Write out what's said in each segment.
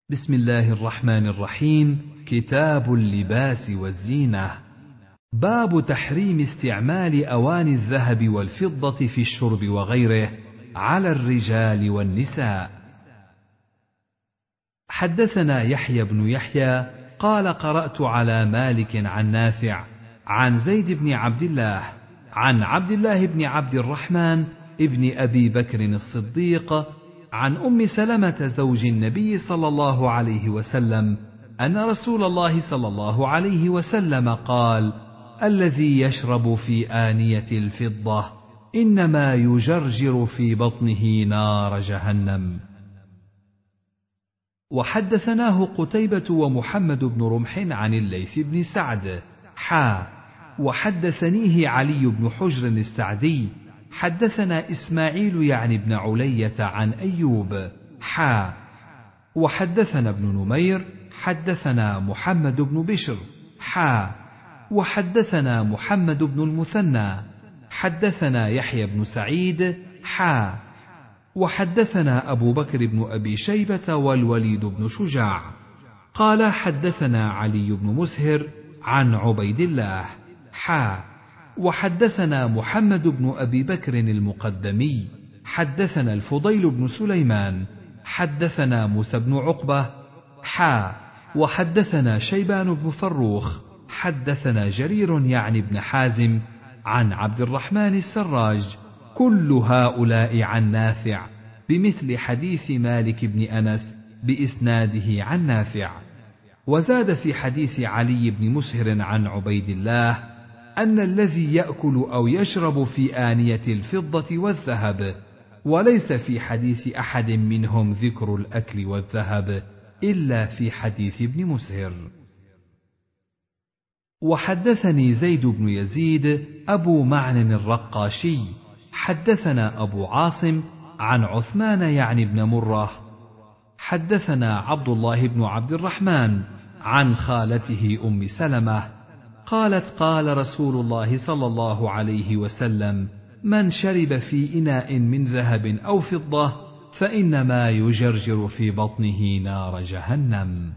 بسم الله الرحمن الرحيم. كتاب اللباس والزينة. باب تحريم استعمال أواني الذهب والفضة في الشرب وغيره على الرجال والنساء. حدثنا يحيى بن يحيى قال قرأت على مالك عن نافع عن زيد بن عبد الله عن عبد الله بن عبد الرحمن ابن أبي بكر الصديق عن أم سلمة زوج النبي صلى الله عليه وسلم أن رسول الله صلى الله عليه وسلم قال: الذي يشرب في آنية الفضة إنما يجرجر في بطنه نار جهنم. وحدثناه قتيبة ومحمد بن رمح عن الليث بن سعد وحدثنيه علي بن حجر السعدي حدثنا إسماعيل يعني بن علية عن أيوب وحدثنا ابن نمير حدثنا محمد بن بشر وحدثنا محمد بن المثنى حدثنا يحيى بن سعيد وحدثنا أبو بكر بن أبي شيبة والوليد بن شجاع قال حدثنا علي بن مسهر عن عبيد الله وحدثنا محمد بن أبي بكر المقدمي حدثنا الفضيل بن سليمان حدثنا موسى بن عقبة وحدثنا شيبان بن فروخ حدثنا جرير يعني بن حازم عن عبد الرحمن السراج كل هؤلاء عن نافع بمثل حديث مالك بن أنس بإسناده عن نافع. وزاد في حديث علي بن مسهر عن عبيد الله أن الذي يأكل أو يشرب في آنية الفضة والذهب، وليس في حديث أحد منهم ذكر الأكل والذهب إلا في حديث ابن مسهر. وحدثني زيد بن يزيد أبو معن الرقاشي حدثنا أبو عاصم عن عثمان يعني بن مرة حدثنا عبد الله بن عبد الرحمن عن خالته أم سلمة قالت: قال رسول الله صلى الله عليه وسلم: من شرب في إناء من ذهب أو فضة فإنما يجرجر في بطنه نار جهنم.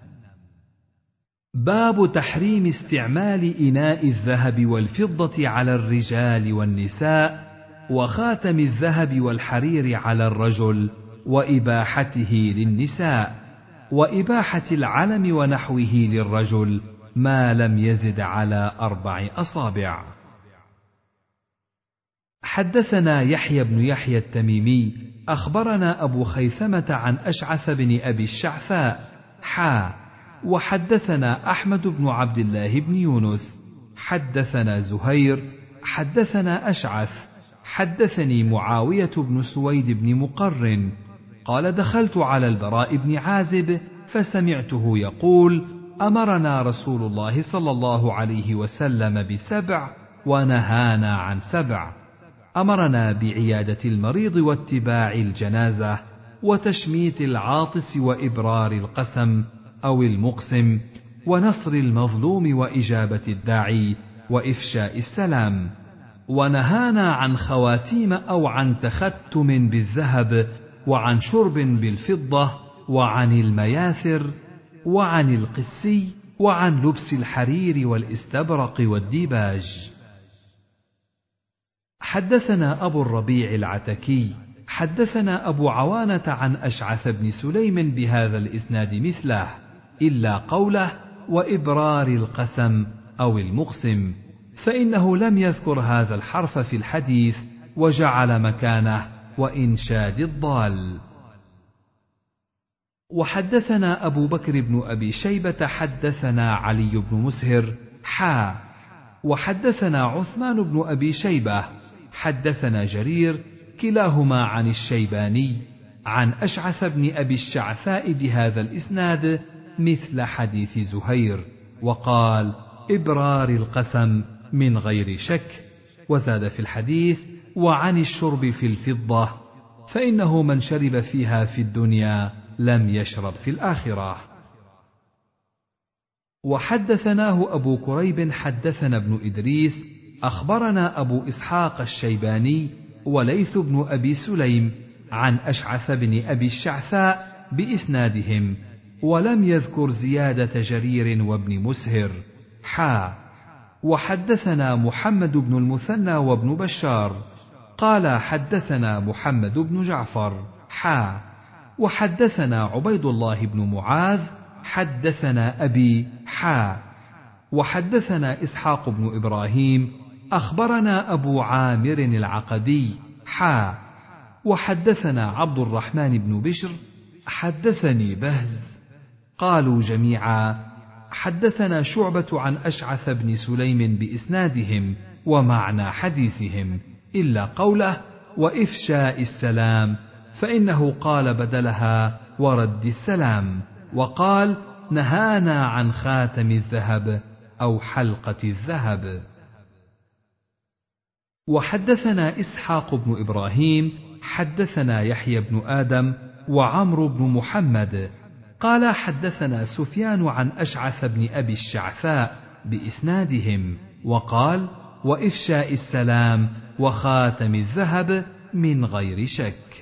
باب تحريم استعمال إناء الذهب والفضة على الرجال والنساء، وخاتم الذهب والحرير على الرجل، وإباحته للنساء، وإباحة العلم ونحوه للرجل ما لم يزد على 4 أصابع. حدثنا يحيى بن يحيى التميمي أخبرنا أبو خيثمة عن أشعث بن أبي الشعثاء وحدثنا أحمد بن عبد الله بن يونس حدثنا زهير حدثنا أشعث حدثني معاوية بن سويد بن مقرن قال: دخلت على البراء بن عازب فسمعته يقول: أمرنا رسول الله صلى الله عليه وسلم ب7 ونهانا عن 7. أمرنا بعيادة المريض واتباع الجنازة وتشميت العاطس وإبرار القسم أو المقسم ونصر المظلوم وإجابة الداعي وإفشاء السلام. ونهانا عن خواتيم أو عن تختم بالذهب وعن شرب بالفضة وعن المياثر وعن القسي وعن لبس الحرير والاستبرق والديباج. حدثنا أبو الربيع العتكي حدثنا أبو عوانة عن أشعث بن سليم بهذا الإسناد مثله إلا قوله: وإبرار القسم أو المقسم، فإنه لم يذكر هذا الحرف في الحديث وجعل مكانه وإنشاد الضال. وحدثنا أبو بكر بن أبي شيبة حدثنا علي بن مسهر وحدثنا عثمان بن أبي شيبة حدثنا جرير كلاهما عن الشيباني عن أشعث بن أبي الشعثاء بهذا الإسناد مثل حديث زهير، وقال: إبرار القسم من غير شك. وزاد في الحديث: وعن الشرب في الفضة، فإنه من شرب فيها في الدنيا لم يشرب في الآخرة. وحدثناه أبو كريب حدثنا ابن إدريس أخبرنا أبو إسحاق الشيباني وليث بن أبي سليم عن أشعث بن أبي الشعثاء بإسنادهم ولم يذكر زيادة جرير وابن مسهر. وحدثنا محمد بن المثنى وابن بشار قال حدثنا محمد بن جعفر وحدثنا عبيد الله بن معاذ حدثنا أبي وحدثنا إسحاق بن إبراهيم أخبرنا أبو عامر العقدي وحدثنا عبد الرحمن بن بشر حدثني بهز قالوا جميعا حدثنا شعبة عن أشعث بن سليم بإسنادهم ومعنى حديثهم إلا قوله وإفشاء السلام، فإنه قال بدلها ورد السلام، وقال نهانا عن خاتم الذهب أو حلقة الذهب. وحدثنا إسحاق بن إبراهيم حدثنا يحيى بن آدم وعمرو بن محمد قال حدثنا سفيان عن أشعث بن أبي الشعثاء بإسنادهم، وقال وإفشاء السلام وخاتم الذهب من غير شك.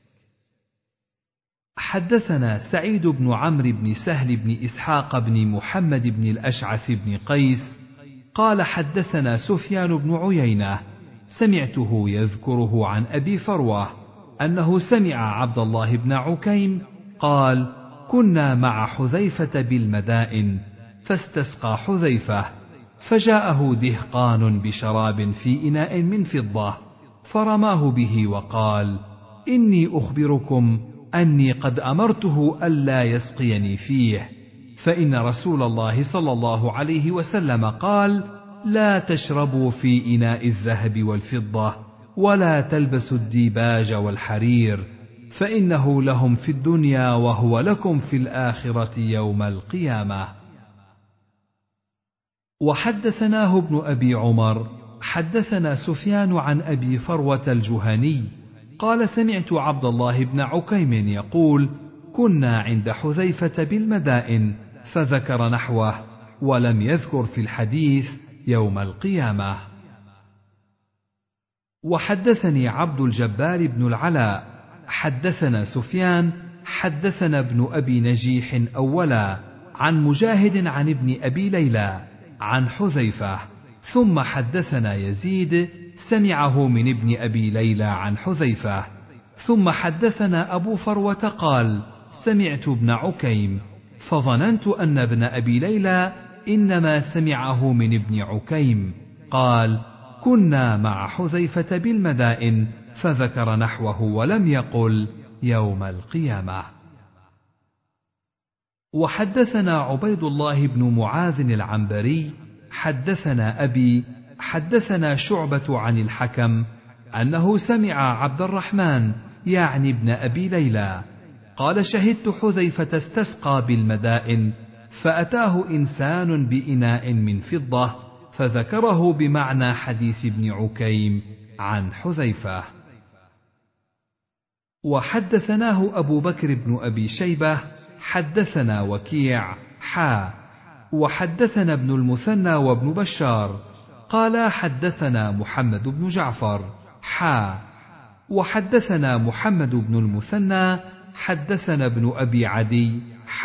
حدثنا سعيد بن عمرو بن سهل بن إسحاق بن محمد بن الأشعث بن قيس قال حدثنا سفيان بن عيينة سمعته يذكره عن أبي فروة أنه سمع عبد الله بن عكيم قال كنا مع حذيفة بالمدائن فاستسقى حذيفة فجاءه دهقان بشراب في إناء من فضة فرماه به وقال إني أخبركم أني قد أمرته ألا يسقيني فيه، فإن رسول الله صلى الله عليه وسلم قال لا تشربوا في إناء الذهب والفضة ولا تلبسوا الديباج والحرير، فإنه لهم في الدنيا وهو لكم في الآخرة يوم القيامة. وحدثناه ابن أبي عمر حدثنا سفيان عن أبي فروة الجهني قال سمعت عبد الله بن عكيم يقول كنا عند حذيفة بالمدائن فذكر نحوه ولم يذكر في الحديث يوم القيامة. وحدثني عبد الجبار بن العلاء حدثنا سفيان حدثنا ابن أبي نجيح أولا عن مجاهد عن ابن أبي ليلى عن حذيفة، ثم حدثنا يزيد سمعه من ابن أبي ليلى عن حذيفة، ثم حدثنا أبو فروة قال سمعت ابن عكيم، فظننت أن ابن أبي ليلى إنما سمعه من ابن عكيم قال كنا مع حذيفة بالمدائن فذكر نحوه ولم يقل يوم القيامة. وحدثنا عبيد الله بن معاذ العنبري حدثنا أبي حدثنا شعبة عن الحكم أنه سمع عبد الرحمن يعني ابن أبي ليلى قال شهدت حذيفة استسقى بالمدائن فأتاه إنسان بإناء من فضة فذكره بمعنى حديث ابن عكيم عن حذيفة. وحدثناه أبو بكر بن أبي شيبة حدثنا وكيع وحدثنا ابن المثنى وابن بشار قال حدثنا محمد بن جعفر وحدثنا محمد بن المثنى حدثنا ابن أبي عدي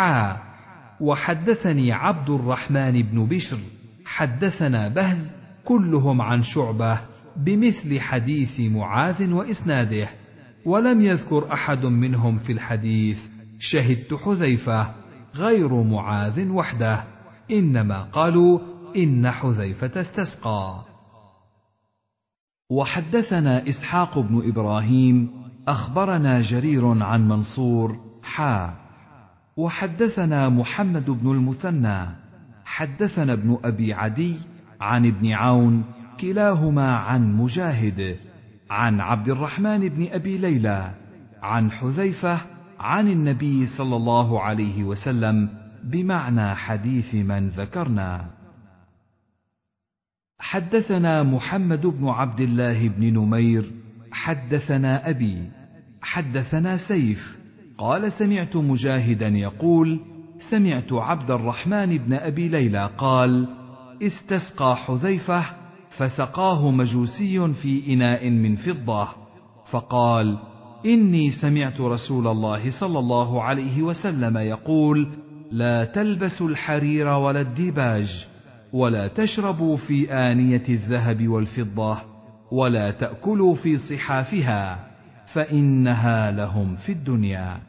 وحدثني عبد الرحمن بن بشر حدثنا بهز كلهم عن شعبة بمثل حديث معاذ وإسناده، ولم يذكر أحد منهم في الحديث شهدت حذيفة غير معاذ وحده، إنما قالوا إن حذيفة استسقى. وحدثنا إسحاق بن إبراهيم أخبرنا جرير عن منصور وحدثنا محمد بن المثنى حدثنا ابن أبي عدي عن ابن عون كلاهما عن مجاهد عن عبد الرحمن بن أبي ليلى عن حذيفة عن النبي صلى الله عليه وسلم بمعنى حديث من ذكرنا. حدثنا محمد بن عبد الله بن نمير حدثنا أبي حدثنا سيف قال سمعت مجاهدا يقول سمعت عبد الرحمن بن أبي ليلى قال استسقى حذيفة فسقاه مجوسي في إناء من فضة فقال إني سمعت رسول الله صلى الله عليه وسلم يقول: لا تلبسوا الحرير ولا الديباج، ولا تشربوا في آنية الذهب والفضة، ولا تأكلوا في صحافها، فإنها لهم في الدنيا.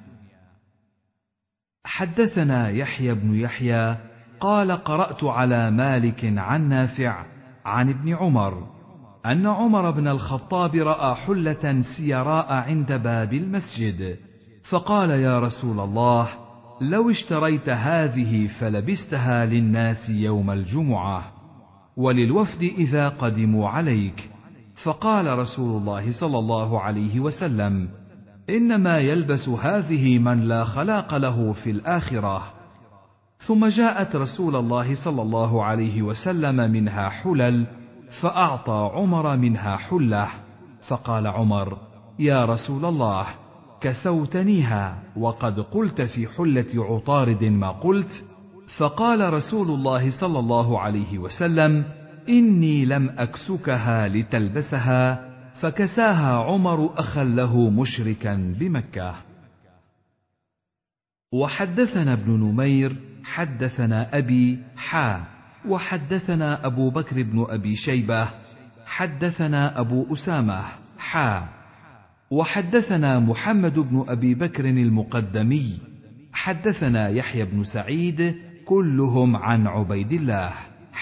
حدثنا يحيى بن يحيى قال: قرأت على مالك عن نافع عن ابن عمر أن عمر بن الخطاب رأى حلة سيراء عند باب المسجد، فقال: يا رسول الله، لو اشتريت هذه فلبستها للناس يوم الجمعة وللوفد إذا قدموا عليك. فقال رسول الله صلى الله عليه وسلم: إنما يلبس هذه من لا خلاق له في الآخرة. ثم جاءت رسول الله صلى الله عليه وسلم منها حلل، فأعطى عمر منها حلة، فقال عمر: يا رسول الله، كسوتنيها وقد قلت في حلة عطارد ما قلت. فقال رسول الله صلى الله عليه وسلم: إني لم أكسكها لتلبسها، فكساها عمر أخا له مشركا بمكة. وحدثنا ابن نمير حدثنا أبي وحدثنا أبو بكر بن أبي شيبة حدثنا أبو أسامة وحدثنا محمد بن أبي بكر المقدمي حدثنا يحيى بن سعيد كلهم عن عبيد الله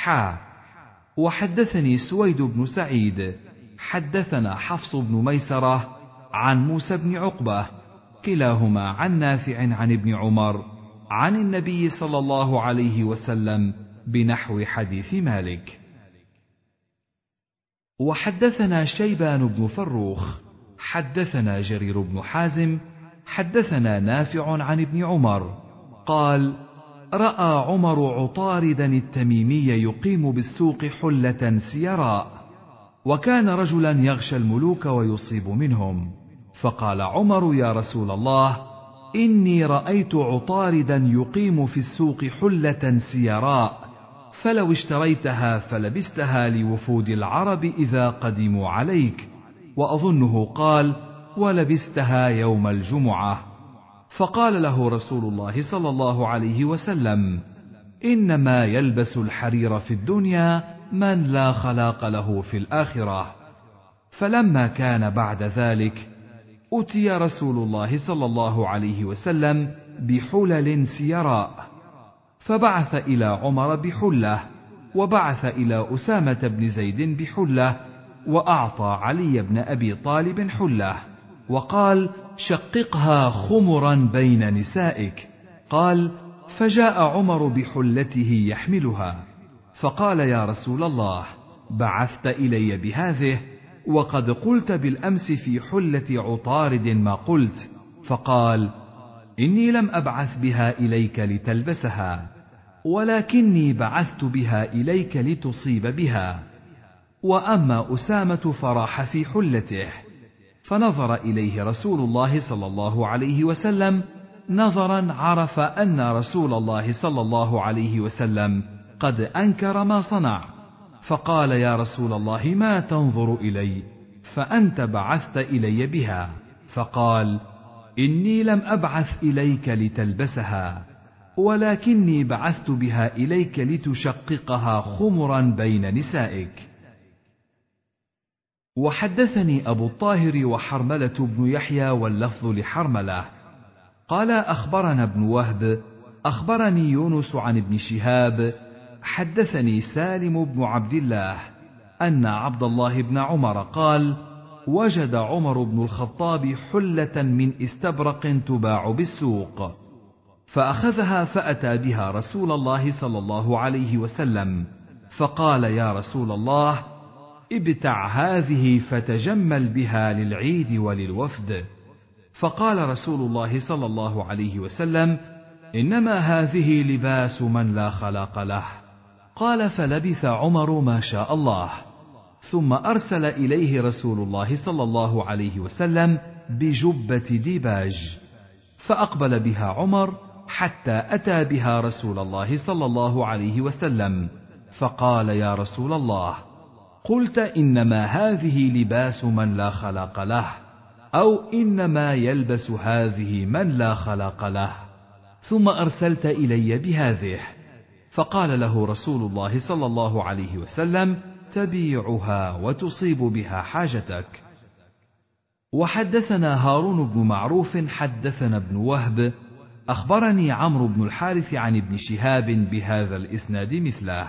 وحدثني سويد بن سعيد حدثنا حفص بن ميسرة عن موسى بن عقبة كلاهما عن نافع عن ابن عمر عن النبي صلى الله عليه وسلم بنحو حديث مالك. وحدثنا شيبان بن فروخ حدثنا جرير بن حازم حدثنا نافع عن ابن عمر قال: رأى عمر عطاردا التميمي يقيم بالسوق حلة سيراء، وكان رجلا يغشى الملوك ويصيب منهم، فقال عمر: يا رسول الله، إني رأيت عطاردا يقيم في السوق حلة سيراء، فلو اشتريتها فلبستها لوفود العرب إذا قدموا عليك. وأظنه قال: ولبستها يوم الجمعة. فقال له رسول الله صلى الله عليه وسلم: إنما يلبس الحرير في الدنيا من لا خلاق له في الآخرة. فلما كان بعد ذلك أتي رسول الله صلى الله عليه وسلم بحلل سيراء، فبعث إلى عمر بحلة، وبعث إلى أسامة بن زيد بحلة، وأعطى علي بن أبي طالب حلة، وقال: شققها خمرا بين نسائك. قال: فجاء عمر بحلته يحملها، فقال: يا رسول الله، بعثت إلي بهذه، وقد قلت بالأمس في حلة عطارد ما قلت. فقال: إني لم أبعث بها إليك لتلبسها، ولكني بعثت بها إليك لتصيب بها. وأما أسامة فراح في حلته، فنظر إليه رسول الله صلى الله عليه وسلم نظرا عرف أن رسول الله صلى الله عليه وسلم قد أنكر ما صنع، فقال: يا رسول الله، ما تنظر إلي؟ فأنت بعثت إلي بها. فقال: إني لم أبعث إليك لتلبسها، ولكني بعثت بها إليك لتشققها خمرا بين نسائك. وحدثني أبو الطاهر وحرملة بن يحيى واللفظ لحرملة قال: أخبرنا ابن وهب أخبرني يونس عن ابن شهاب حدثني سالم بن عبد الله أن عبد الله بن عمر قال: وجد عمر بن الخطاب حلة من استبرق تباع بالسوق، فأخذها فأتى بها رسول الله صلى الله عليه وسلم، فقال: يا رسول الله، ابتع هذه فتجمل بها للعيد وللوفد. فقال رسول الله صلى الله عليه وسلم: إنما هذه لباس من لا خلاق له. قال: فلبث عمر ما شاء الله، ثم أرسل إليه رسول الله صلى الله عليه وسلم بجبة ديباج، فأقبل بها عمر حتى أتى بها رسول الله صلى الله عليه وسلم، فقال: يا رسول الله، قلت إنما هذه لباس من لا خلاق له، أو إنما يلبس هذه من لا خلاق له، ثم أرسلت إلي بهذه. فقال له رسول الله صلى الله عليه وسلم: تبيعها وتصيب بها حاجتك. وحدثنا هارون بن معروف حدثنا ابن وهب أخبرني عمرو بن الحارث عن ابن شهاب بهذا الإسناد مثله.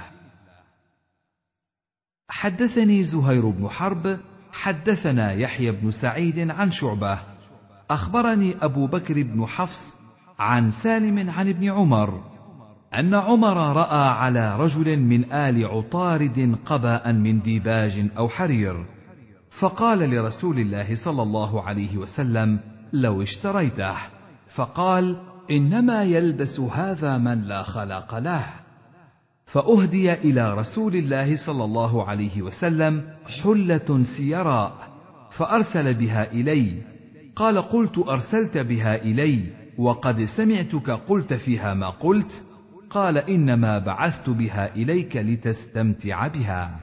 حدثني زهير بن حرب حدثنا يحيى بن سعيد عن شعبة أخبرني أبو بكر بن حفص عن سالم عن ابن عمر أن عمر رأى على رجل من آل عطارد قباء من ديباج أو حرير، فقال لرسول الله صلى الله عليه وسلم: لو اشتريته. فقال: إنما يلبس هذا من لا خلاق له. فأهدي إلى رسول الله صلى الله عليه وسلم حلة سيراء فأرسل بها إلي. قال: قلت: أرسلت بها إلي وقد سمعتك قلت فيها ما قلت؟ قال: إنما بعثت بها إليك لتستمتع بها.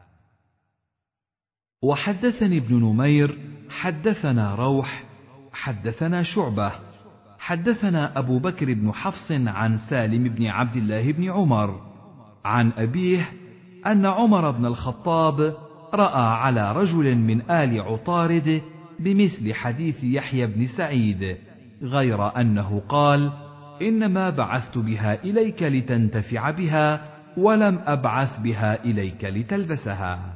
وحدثني ابن نمير حدثنا روح حدثنا شعبة حدثنا أبو بكر بن حفص عن سالم بن عبد الله بن عمر عن أبيه أن عمر بن الخطاب رأى على رجل من آل عطارد بمثل حديث يحيى بن سعيد، غير أنه قال: إنما بعثت بها إليك لتنتفع بها ولم أبعث بها إليك لتلبسها.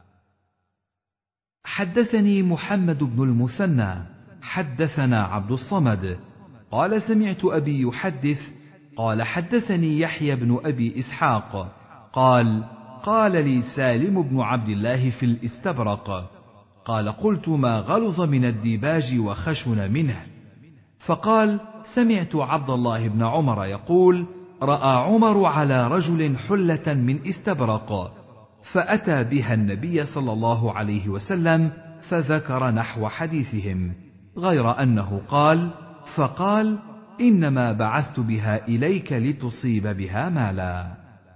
حدثني محمد بن المثنى حدثنا عبد الصمد قال: سمعت أبي يحدث قال: حدثني يحيى بن أبي إسحاق قال: قال لي سالم بن عبد الله في الاستبرق، قال: قلت: ما غلظ من الديباج وخشن منه؟ فقال: سمعت عبد الله بن عمر يقول: رأى عمر على رجل حلة من استبرق، فأتى بها النبي صلى الله عليه وسلم فذكر نحو حديثهم، غير أنه قال: فقال: إنما بعثت بها إليك لتصيب بها مالا.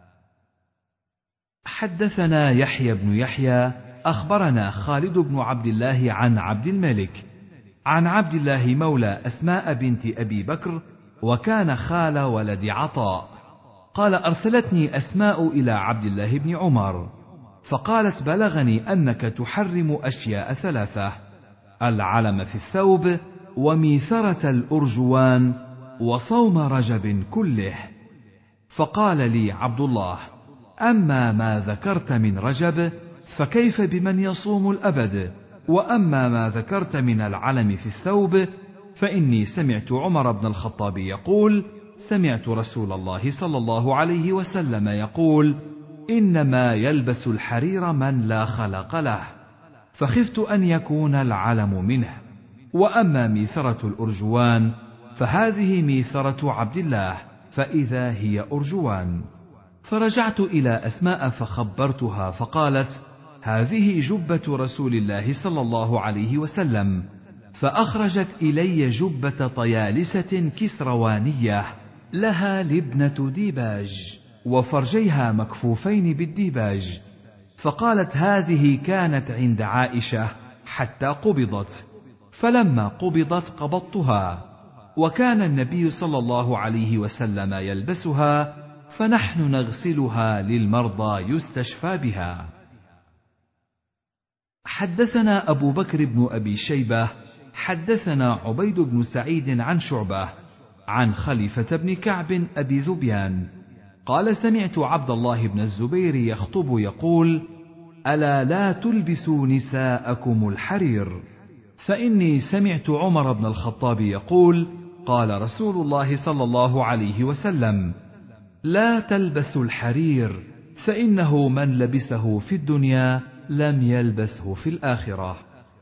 حدثنا يحيى بن يحيى أخبرنا خالد بن عبد الله عن عبد الملك عن عبد الله مولى أسماء بنت أبي بكر، وكان خال ولد عطاء، قال: أرسلتني أسماء إلى عبد الله بن عمر فقالت: بلغني أنك تحرم أشياء ثلاثة: العلم في الثوب، وميثرة الأرجوان، وصوم رجب كله. فقال لي عبد الله: أما ما ذكرت من رجب فكيف بمن يصوم الأبد؟ وأما ما ذكرت من العلم في الثوب فإني سمعت عمر بن الخطاب يقول: سمعت رسول الله صلى الله عليه وسلم يقول: إنما يلبس الحرير من لا خلق له، فخفت أن يكون العلم منه. وأما ميثرة الأرجوان فهذه ميثرة عبد الله، فإذا هي أرجوان. فرجعت إلى أسماء فخبرتها، فقالت: هذه جبة رسول الله صلى الله عليه وسلم. فأخرجت إلي جبة طيالسة كسروانية لها لبنة ديباج، وفرجيها مكفوفين بالديباج، فقالت: هذه كانت عند عائشة حتى قبضت، فلما قبضت قبضتها، وكان النبي صلى الله عليه وسلم يلبسها، فنحن نغسلها للمرضى يستشفى بها. حدثنا أبو بكر بن أبي شيبة حدثنا عبيد بن سعيد عن شعبة عن خليفة بن كعب أبي ذبيان قال: سمعت عبد الله بن الزبير يخطب يقول: ألا لا تلبسوا نساءكم الحرير؟ فإني سمعت عمر بن الخطاب يقول: قال رسول الله صلى الله عليه وسلم: لا تلبسوا الحرير، فإنه من لبسه في الدنيا لم يلبسه في الآخرة.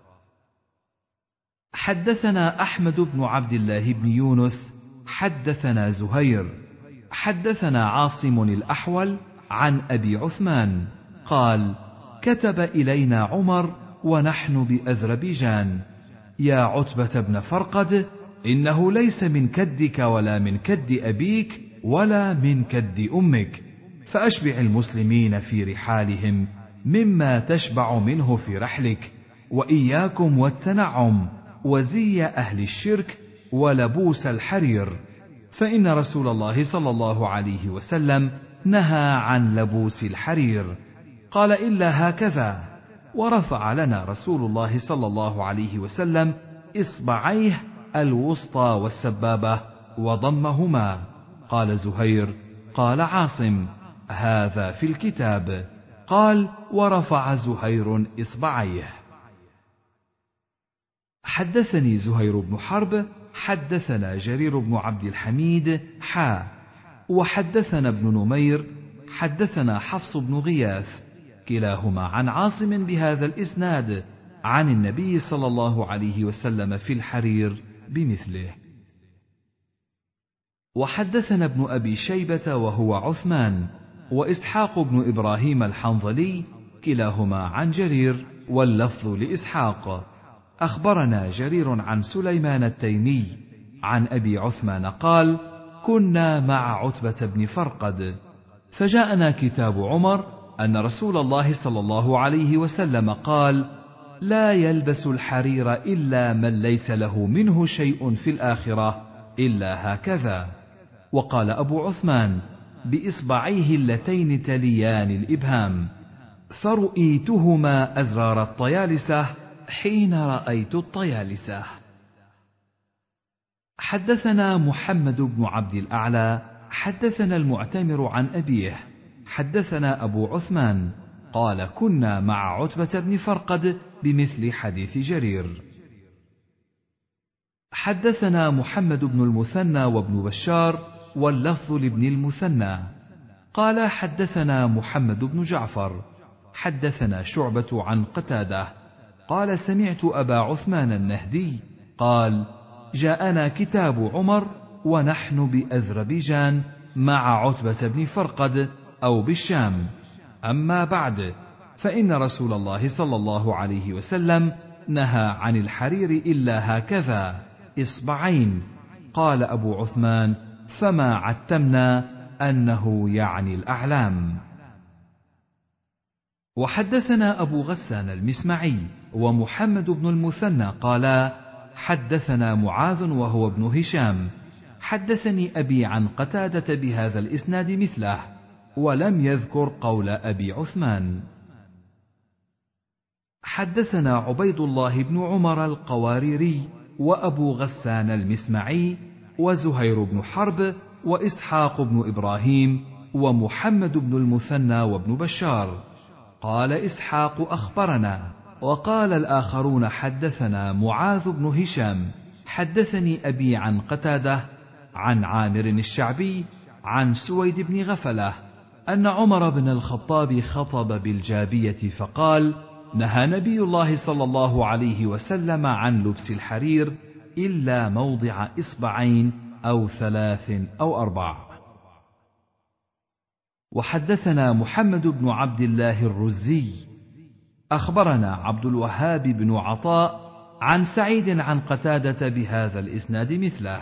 حدثنا أحمد بن عبد الله بن يونس حدثنا زهير حدثنا عاصم الأحول عن أبي عثمان قال: كتب إلينا عمر ونحن بأذربيجان: يا عتبة بن فرقد، إنه ليس من كدك ولا من كد أبيك ولا من كد أمك، فأشبع المسلمين في رحالهم مما تشبع منه في رحلك، وإياكم والتنعم، وزي أهل الشرك ولبوس الحرير، فإن رسول الله صلى الله عليه وسلم نهى عن لبوس الحرير. قال: إلا هكذا. ورفع لنا رسول الله صلى الله عليه وسلم إصبعيه الوسطى والسبابة وضمهما. قال زهير: قال عاصم: هذا في الكتاب. قال: ورفع زهير إصبعيه. حدثني زهير بن حرب حدثنا جرير بن عبد الحميد وحدثنا ابن نمير حدثنا حفص بن غياث كلاهما عن عاصم بهذا الإسناد عن النبي صلى الله عليه وسلم في الحرير بمثله. وحدثنا ابن أبي شيبة وهو عثمان وإسحاق بن إبراهيم الحنظلي كلاهما عن جرير واللفظ لإسحاق. أخبرنا جرير عن سليمان التيمي عن أبي عثمان قال: كنا مع عتبة بن فرقد فجاءنا كتاب عمر أن رسول الله صلى الله عليه وسلم قال: لا يلبس الحرير إلا من ليس له منه شيء في الآخرة إلا هكذا. وقال أبو عثمان: بإصبعيه اللتين تليان الإبهام، فرؤيتهما أزرار الطيالسة حين رأيت الطيالسة. حدثنا محمد بن عبد الأعلى حدثنا المعتمر عن أبيه حدثنا أبو عثمان قال: كنا مع عتبة بن فرقد بمثل حديث جرير. حدثنا محمد بن المثنى وابن بشار واللفظ لابن المثنى قال: حدثنا محمد بن جعفر حدثنا شعبة عن قتادة قال: سمعت أبا عثمان النهدي قال: جاءنا كتاب عمر ونحن بأذربيجان مع عتبة بن فرقد أو بالشام. أما بعد، فإن رسول الله صلى الله عليه وسلم نهى عن الحرير إلا هكذا إصبعين. قال أبو عثمان: فما عتمنا أنه يعني الأعلام. وحدثنا أبو غسان المسمعي ومحمد بن المثنى قالا: حدثنا معاذ وهو ابن هشام حدثني أبي عن قتادة بهذا الإسناد مثله، ولم يذكر قول أبي عثمان. حدثنا عبيد الله بن عمر القواريري وأبو غسان المسمعي وزهير بن حرب وإسحاق بن إبراهيم ومحمد بن المثنى وابن بشار. قال إسحاق: أخبرنا. وقال الآخرون: حدثنا معاذ بن هشام حدثني أبي عن قتادة عن عامر الشعبي عن سويد بن غفلة أن عمر بن الخطاب خطب بالجابية فقال: نهى نبي الله صلى الله عليه وسلم عن لبس الحرير إلا موضع إصبعين أو 3 أو 4. وحدثنا محمد بن عبد الله الرزي أخبرنا عبد الوهاب بن عطاء عن سعيد عن قتادة بهذا الإسناد مثله.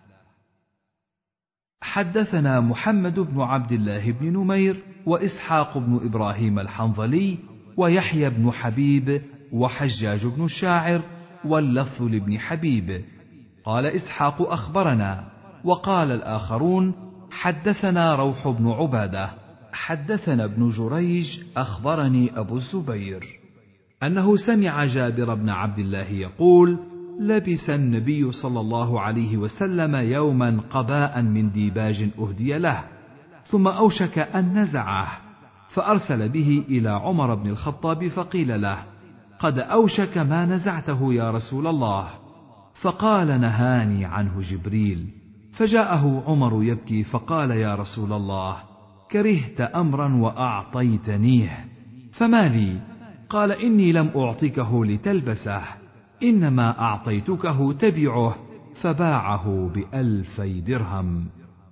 حدثنا محمد بن عبد الله بن نمير وإسحاق بن إبراهيم الحنظلي ويحيى بن حبيب وحجاج بن الشاعر واللفظ لابن حبيب. قال إسحاق: أخبرنا. وقال الآخرون: حدثنا روح بن عبادة حدثنا ابن جريج أخبرني أبو الزبير أنه سمع جابر بن عبد الله يقول: لبس النبي صلى الله عليه وسلم يوما قباء من ديباج أهدي له، ثم أوشك أن نزعه، فأرسل به إلى عمر بن الخطاب فقيل له: قد أوشك ما نزعته يا رسول الله. فقال: نهاني عنه جبريل. فجاءه عمر يبكي فقال: يا رسول الله، كرهت أمرا وأعطيتنيه، فما لي؟ قال: إني لم أعطكه لتلبسه، إنما أعطيتكه تبعه، فباعه ب2,000 درهم.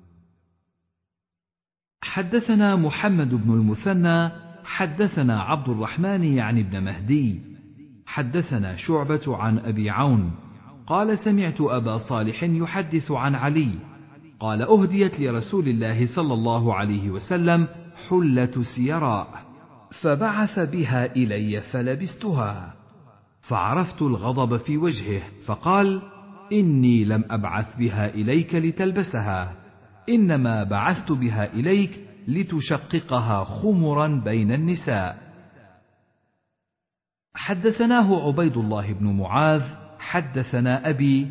حدثنا محمد بن المثنى حدثنا عبد الرحمن يعني ابن مهدي حدثنا شعبة عن أبي عون قال: سمعت أبا صالح يحدث عن علي قال: أهديت لرسول الله صلى الله عليه وسلم حلة سيراء، فبعث بها إلي فلبستها، فعرفت الغضب في وجهه، فقال: إني لم أبعث بها إليك لتلبسها، إنما بعثت بها إليك لتشققها خمرا بين النساء. حدثناه عبيد الله بن معاذ حدثنا أبي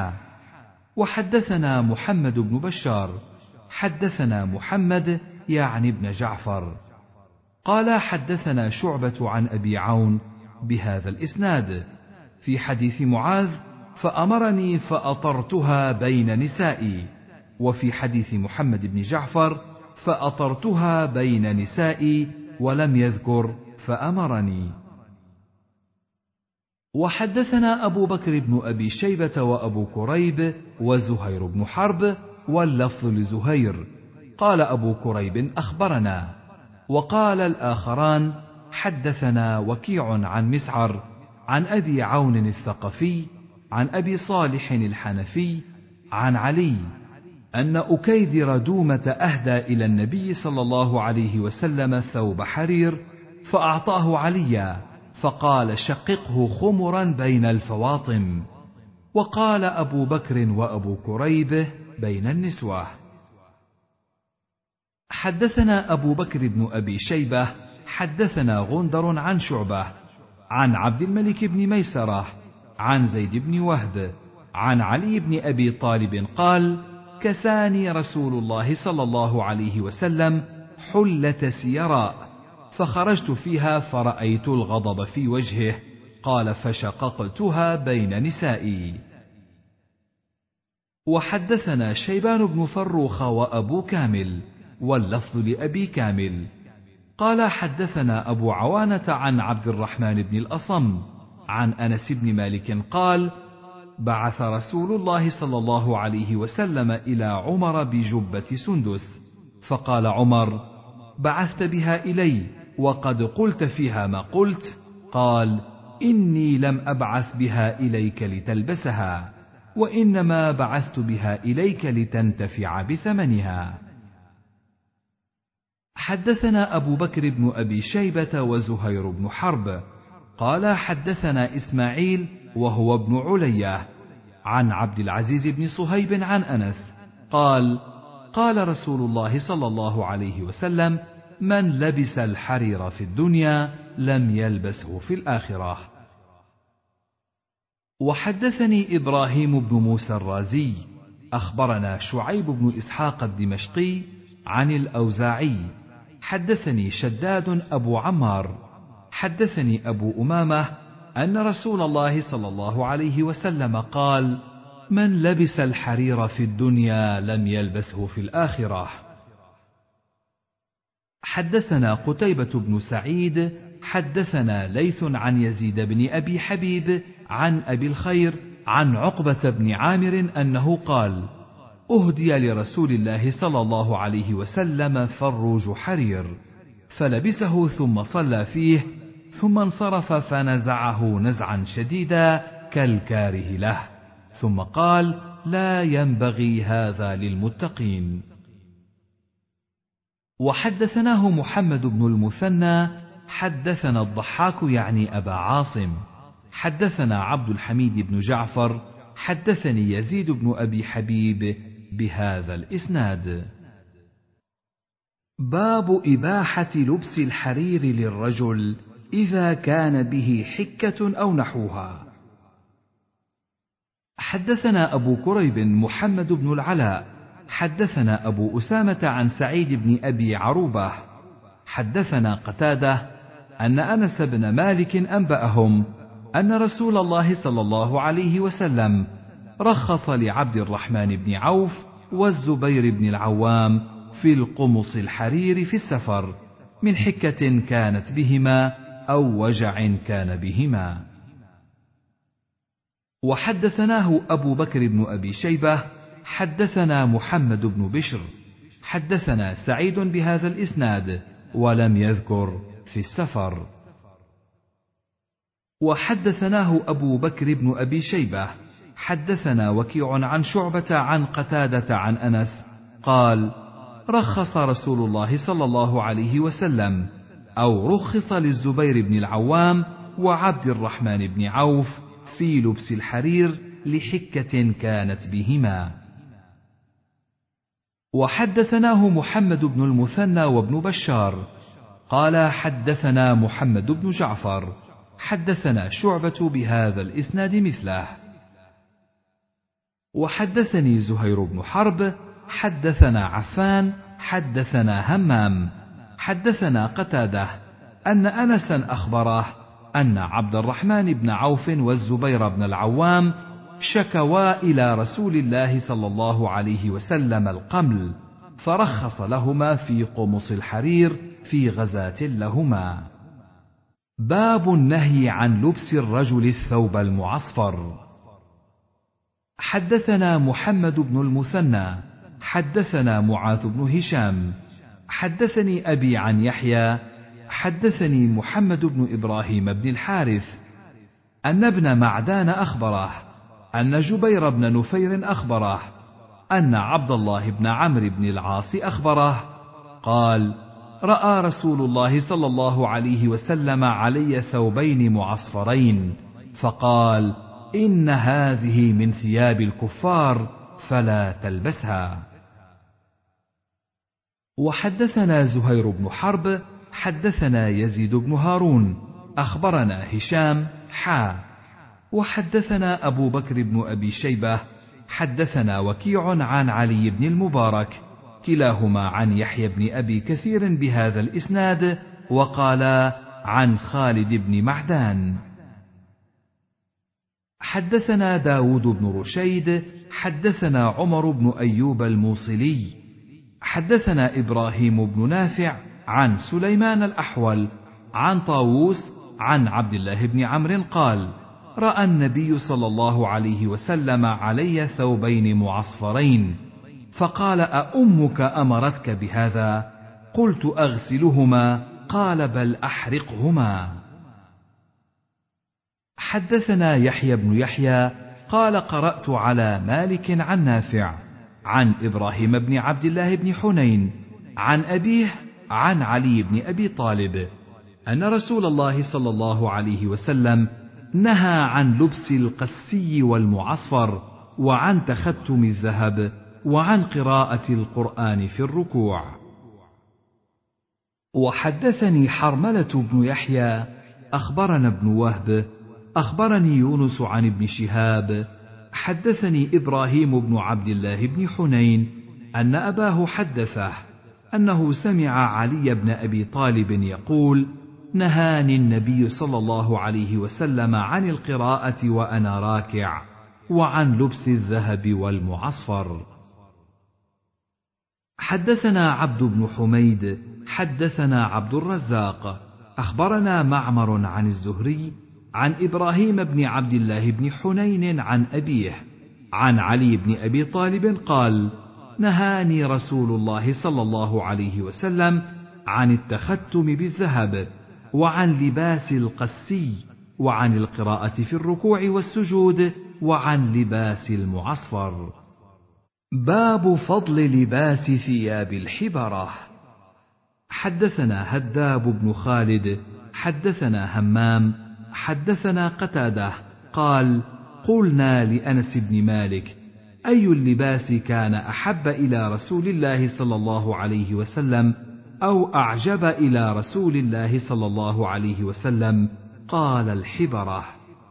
وحدثنا محمد بن بشار حدثنا محمد يعني بن جعفر قال: حدثنا شعبة عن أبي عون بهذا الإسناد في حديث معاذ: فأمرني فأطرتها بين نسائي، وفي حديث محمد بن جعفر: فأطرتها بين نسائي، ولم يذكر فأمرني. وحدثنا أبو بكر بن أبي شيبة وأبو كريب وزهير بن حرب، واللفظ لزهير، قال أبو كريب: أخبرنا. وقال الآخران: حدثنا وكيع عن مسعر عن أبي عون الثقفي عن أبي صالح الحنفي عن علي أن أكيدر دومة أهدى إلى النبي صلى الله عليه وسلم ثوب حرير، فأعطاه عليا، فقال: شققه خمرا بين الفواطم. وقال أبو بكر وأبو كريب: بين النسوة. حدثنا أبو بكر بن أبي شيبة حدثنا غندر عن شعبة عن عبد الملك بن ميسرة عن زيد بن وهب عن علي بن أبي طالب قال: كساني رسول الله صلى الله عليه وسلم حلة سيراء، فخرجت فيها فرأيت الغضب في وجهه، قال: فشققتها بين نسائي. وحدثنا شيبان بن فروخ وأبو كامل، واللفظ لأبي كامل، قال: حدثنا أبو عوانة عن عبد الرحمن بن الأصم عن أنس بن مالك قال: بعث رسول الله صلى الله عليه وسلم إلى عمر بجبة سندس، فقال عمر: بعثت بها إلي وقد قلت فيها ما قلت؟ قال: إني لم أبعث بها إليك لتلبسها، وإنما بعثت بها إليك لتنتفع بثمنها. حدثنا أبو بكر بن أبي شيبة وزهير بن حرب قال: حدثنا إسماعيل وهو ابن علية عن عبد العزيز بن صهيب عن أنس قال: قال رسول الله صلى الله عليه وسلم: من لبس الحرير في الدنيا لم يلبسه في الآخرة. وحدثني إبراهيم بن موسى الرازي أخبرنا شعيب بن إسحاق الدمشقي عن الأوزاعي حدثني شداد أبو عمار حدثني أبو أمامة أن رسول الله صلى الله عليه وسلم قال: من لبس الحرير في الدنيا لم يلبسه في الآخرة. حدثنا قتيبة بن سعيد حدثنا ليث عن يزيد بن أبي حبيب عن أبي الخير عن عقبة بن عامر أنه قال: أهدي لرسول الله صلى الله عليه وسلم فروج حرير، فلبسه ثم صلى فيه، ثم انصرف فنزعه نزعا شديدا كالكاره له، ثم قال: لا ينبغي هذا للمتقين. وحدثناه محمد بن المثنى حدثنا الضحاك يعني أبا عاصم حدثنا عبد الحميد بن جعفر حدثني يزيد بن أبي حبيب بهذا الإسناد. باب إباحة لبس الحرير للرجل إذا كان به حكة أو نحوها. حدثنا أبو كريب محمد بن العلاء حدثنا أبو أسامة عن سعيد بن أبي عروبة حدثنا قتادة أن أنس بن مالك أنبأهم أن رسول الله صلى الله عليه وسلم رخص لعبد الرحمن بن عوف والزبير بن العوام في القمص الحرير في السفر من حكة كانت بهما أو وجع كان بهما. وحدثناه أبو بكر بن أبي شيبة حدثنا محمد بن بشر حدثنا سعيد بهذا الإسناد ولم يذكر في السفر. وحدثناه أبو بكر بن أبي شيبة حدثنا وكيع عن شعبة عن قتادة عن أنس قال: رخص رسول الله صلى الله عليه وسلم أو رخص للزبير بن العوام وعبد الرحمن بن عوف في لبس الحرير لحكة كانت بهما. وحدثناه محمد بن المثنى وابن بشار قال حدثنا محمد بن جعفر حدثنا شعبة بهذا الإسناد مثله. وحدثني زهير بن حرب حدثنا عفان حدثنا همام حدثنا قتادة أن أنسا أخبره أن عبد الرحمن بن عوف والزبير بن العوام شكوا إلى رسول الله صلى الله عليه وسلم القمل، فرخص لهما في قمص الحرير في غزاة لهما. باب النهي عن لبس الرجل الثوب المعصفر. حدثنا محمد بن المثنى حدثنا معاذ بن هشام حدثني أبي عن يحيى حدثني محمد بن إبراهيم بن الحارث أن ابن معدان أخبره أن جبير بن نفير أخبره أن عبد الله بن عمرو بن العاص أخبره قال: رأى رسول الله صلى الله عليه وسلم علي ثوبين معصفرين، فقال: إن هذه من ثياب الكفار فلا تلبسها. وحدثنا زهير بن حرب حدثنا يزيد بن هارون أخبرنا هشام وحدثنا أبو بكر بن أبي شيبة حدثنا وكيع عن علي بن المبارك كلاهما عن يحيى بن أبي كثير بهذا الإسناد، وقالا عن خالد بن معدان. حدثنا داود بن رشيد حدثنا عمر بن أيوب الموصلي حدثنا إبراهيم بن نافع عن سليمان الأحول عن طاووس عن عبد الله بن عمرو قال: رأى النبي صلى الله عليه وسلم علي ثوبين معصفرين، فقال: أأمك أمرتك بهذا؟ قلت: أغسلهما. قال: بل أحرقهما. حدثنا يحيى بن يحيى قال: قرأت على مالك عن نافع عن إبراهيم بن عبد الله بن حنين عن أبيه عن علي بن أبي طالب أن رسول الله صلى الله عليه وسلم نهى عن لبس القسي والمعصفر، وعن تختم الذهب، وعن قراءة القرآن في الركوع. وحدثني حرملة بن يحيى أخبرنا ابن وهب أخبرني يونس عن ابن شهاب حدثني إبراهيم بن عبد الله بن حنين أن أباه حدثه أنه سمع علي بن أبي طالب يقول: نهاني النبي صلى الله عليه وسلم عن القراءة وأنا راكع، وعن لبس الذهب والمعصفر. حدثنا عبد بن حميد حدثنا عبد الرزاق أخبرنا معمر عن الزهري عن إبراهيم بن عبد الله بن حنين عن أبيه عن علي بن أبي طالب قال: نهاني رسول الله صلى الله عليه وسلم عن التختم بالذهب، وعن لباس القسي، وعن القراءة في الركوع والسجود، وعن لباس المعصفر. باب فضل لباس ثياب الحبرة. حدثنا هداب بن خالد حدثنا همام حدثنا قتادة قال: قلنا لأنس بن مالك: أي اللباس كان أحب إلى رسول الله صلى الله عليه وسلم، أو أعجب إلى رسول الله صلى الله عليه وسلم؟ قال: الحبرة.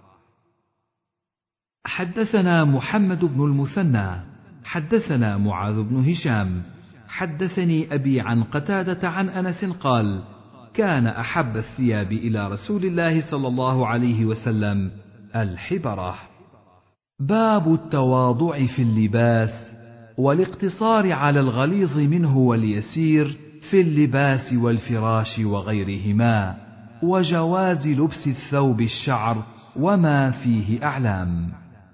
حدثنا محمد بن المثنى حدثنا معاذ بن هشام حدثني أبي عن قتادة عن أنس قال: كان أحب الثياب إلى رسول الله صلى الله عليه وسلم الحبرة. باب التواضع في اللباس، والاقتصار على الغليظ منه واليسير في اللباس والفراش وغيرهما، وجواز لبس الثوب الشعر وما فيه أعلام.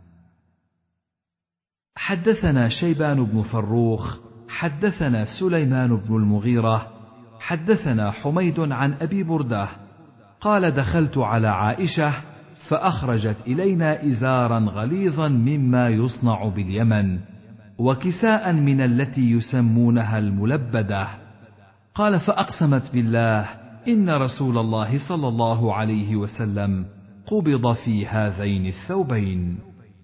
حدثنا شيبان بن فروخ حدثنا سليمان بن المغيرة حدثنا حميد عن أبي بردة قال: دخلت على عائشة فأخرجت إلينا إزارا غليظا مما يصنع باليمن، وكساء من التي يسمونها الملبدة. قال: فأقسمت بالله إن رسول الله صلى الله عليه وسلم قبض في هذين الثوبين.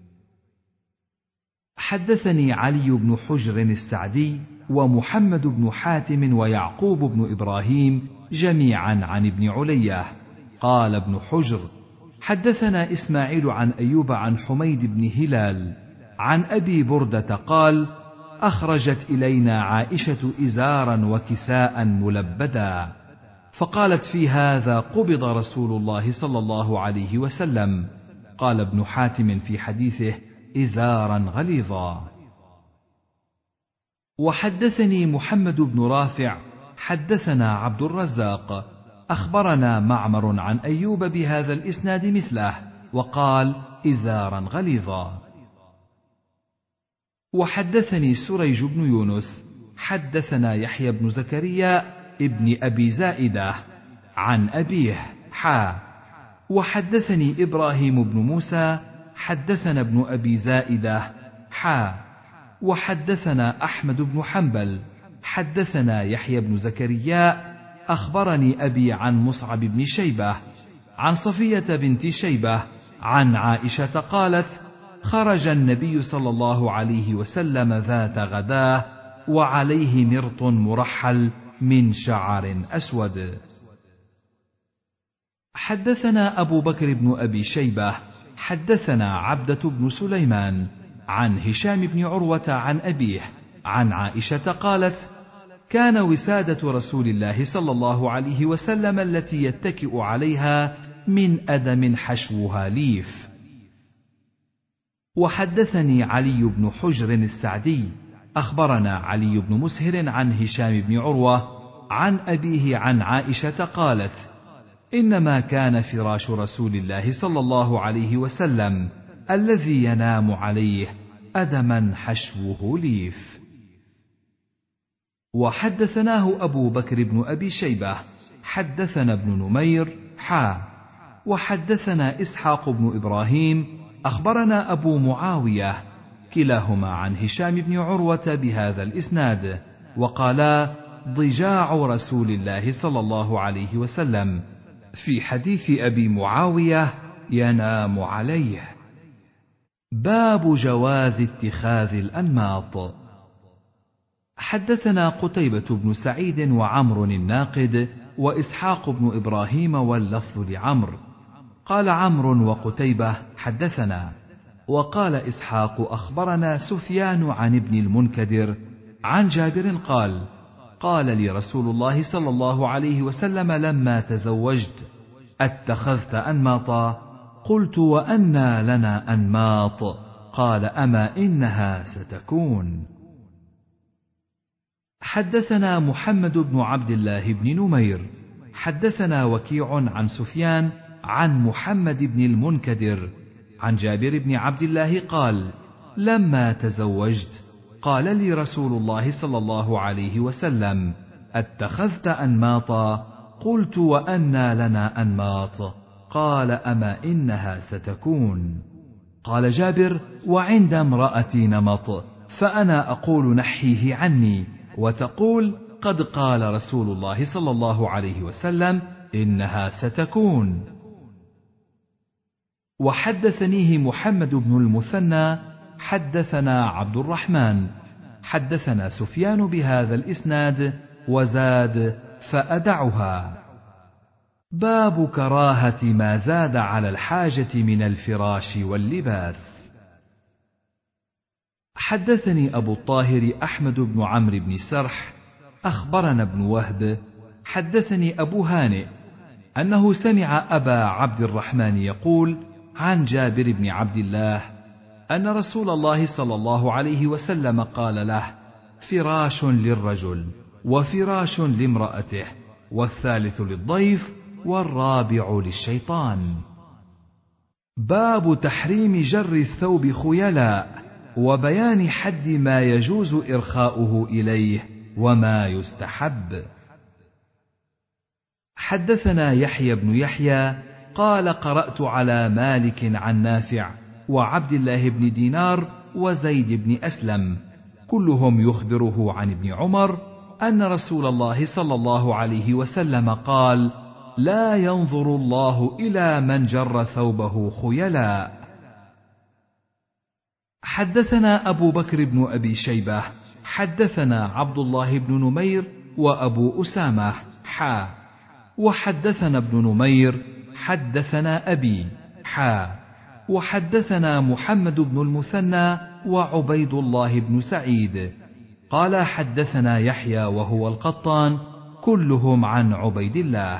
حدثني علي بن حجر السعدي ومحمد بن حاتم ويعقوب بن إبراهيم جميعا عن ابن علية قال ابن حجر: حدثنا إسماعيل عن أيوب عن حميد بن هلال عن أبي بردة قال: أخرجت إلينا عائشة إزارا وكساء ملبدا، فقالت: في هذا قبض رسول الله صلى الله عليه وسلم. قال ابن حاتم في حديثه: إزارا غليظا. وحدثني محمد بن رافع حدثنا عبد الرزاق أخبرنا معمر عن أيوب بهذا الإسناد مثله، وقال: إزارا غليظا. وحدثني سريج بن يونس حدثنا يحيى بن زكريا ابن أبي زائدة عن أبيه وحدثني إبراهيم بن موسى حدثنا ابن أبي زائدة وحدثنا أحمد بن حنبل حدثنا يحيى بن زكريا أخبرني أبي عن مصعب بن شيبة عن صفية بنت شيبة عن عائشة قالت: خرج النبي صلى الله عليه وسلم ذات غداه وعليه مرط مرحل من شعر أسود. حدثنا أبو بكر بن أبي شيبة حدثنا عبدة بن سليمان عن هشام بن عروة عن أبيه عن عائشة قالت: كان وسادة رسول الله صلى الله عليه وسلم التي يتكئ عليها من أدم حشوها ليف. وحدثني علي بن حجر السعدي أخبرنا علي بن مسهر عن هشام بن عروة عن أبيه عن عائشة قالت: إنما كان فراش رسول الله صلى الله عليه وسلم الذي ينام عليه أدما حشوه ليف. وحدثناه أبو بكر بن أبي شيبة حدثنا ابن نمير وحدثنا إسحاق بن إبراهيم أخبرنا أبو معاوية كلاهما عن هشام بن عروة بهذا الإسناد، وقالا: ضجاع رسول الله صلى الله عليه وسلم، في حديث أبي معاوية: ينام عليه. باب جواز اتخاذ الأنماط. حدثنا قتيبة بن سعيد وعمر الناقد وإسحاق بن إبراهيم واللفظ لعمر. قال عمرو وقتيبة: حدثنا. وقال إسحاق: أخبرنا سفيان عن ابن المنكدر عن جابر قال: قال لي رسول الله صلى الله عليه وسلم لما تزوجت: اتخذت أنماطا؟ قلت: وأنى لنا أنماط؟ قال: أما إنها ستكون. حدثنا محمد بن عبد الله بن نمير حدثنا وكيع عن سفيان عن محمد بن المنكدر عن جابر بن عبد الله قال: لما تزوجت قال لي رسول الله صلى الله عليه وسلم: اتخذت أنماطا؟ قلت: وأنى لنا أنماط؟ قال: أما إنها ستكون. قال جابر: وعند امرأتي نمط، فأنا أقول نحيه عني، وتقول: قد قال رسول الله صلى الله عليه وسلم: إنها ستكون. وحدثنيه محمد بن المثنى حدثنا عبد الرحمن حدثنا سفيان بهذا الإسناد وزاد: فأدعها. باب كراهة ما زاد على الحاجة من الفراش واللباس. حدثني أبو الطاهر أحمد بن عمرو بن سرح أخبرنا ابن وهب حدثني أبو هانئ أنه سمع أبا عبد الرحمن يقول عن جابر بن عبد الله أن رسول الله صلى الله عليه وسلم قال له: فراش للرجل، وفراش لامرأته، والثالث للضيف، والرابع للشيطان. باب تحريم جر الثوب خيلاء، وبيان حد ما يجوز إرخاؤه إليه وما يستحب. حدثنا يحيى بن يحيى قال: قرأت على مالك عن نافع وعبد الله بن دينار وزيد بن أسلم كلهم يخبره عن ابن عمر أن رسول الله صلى الله عليه وسلم قال: لا ينظر الله إلى من جر ثوبه خيلاء. حدثنا أبو بكر بن أبي شيبة حدثنا عبد الله بن نمير وأبو أسامة وحدثنا ابن نمير حدثنا أبي وحدثنا محمد بن المثنى وعبيد الله بن سعيد قال حدثنا يحيى وهو القطان كلهم عن عبيد الله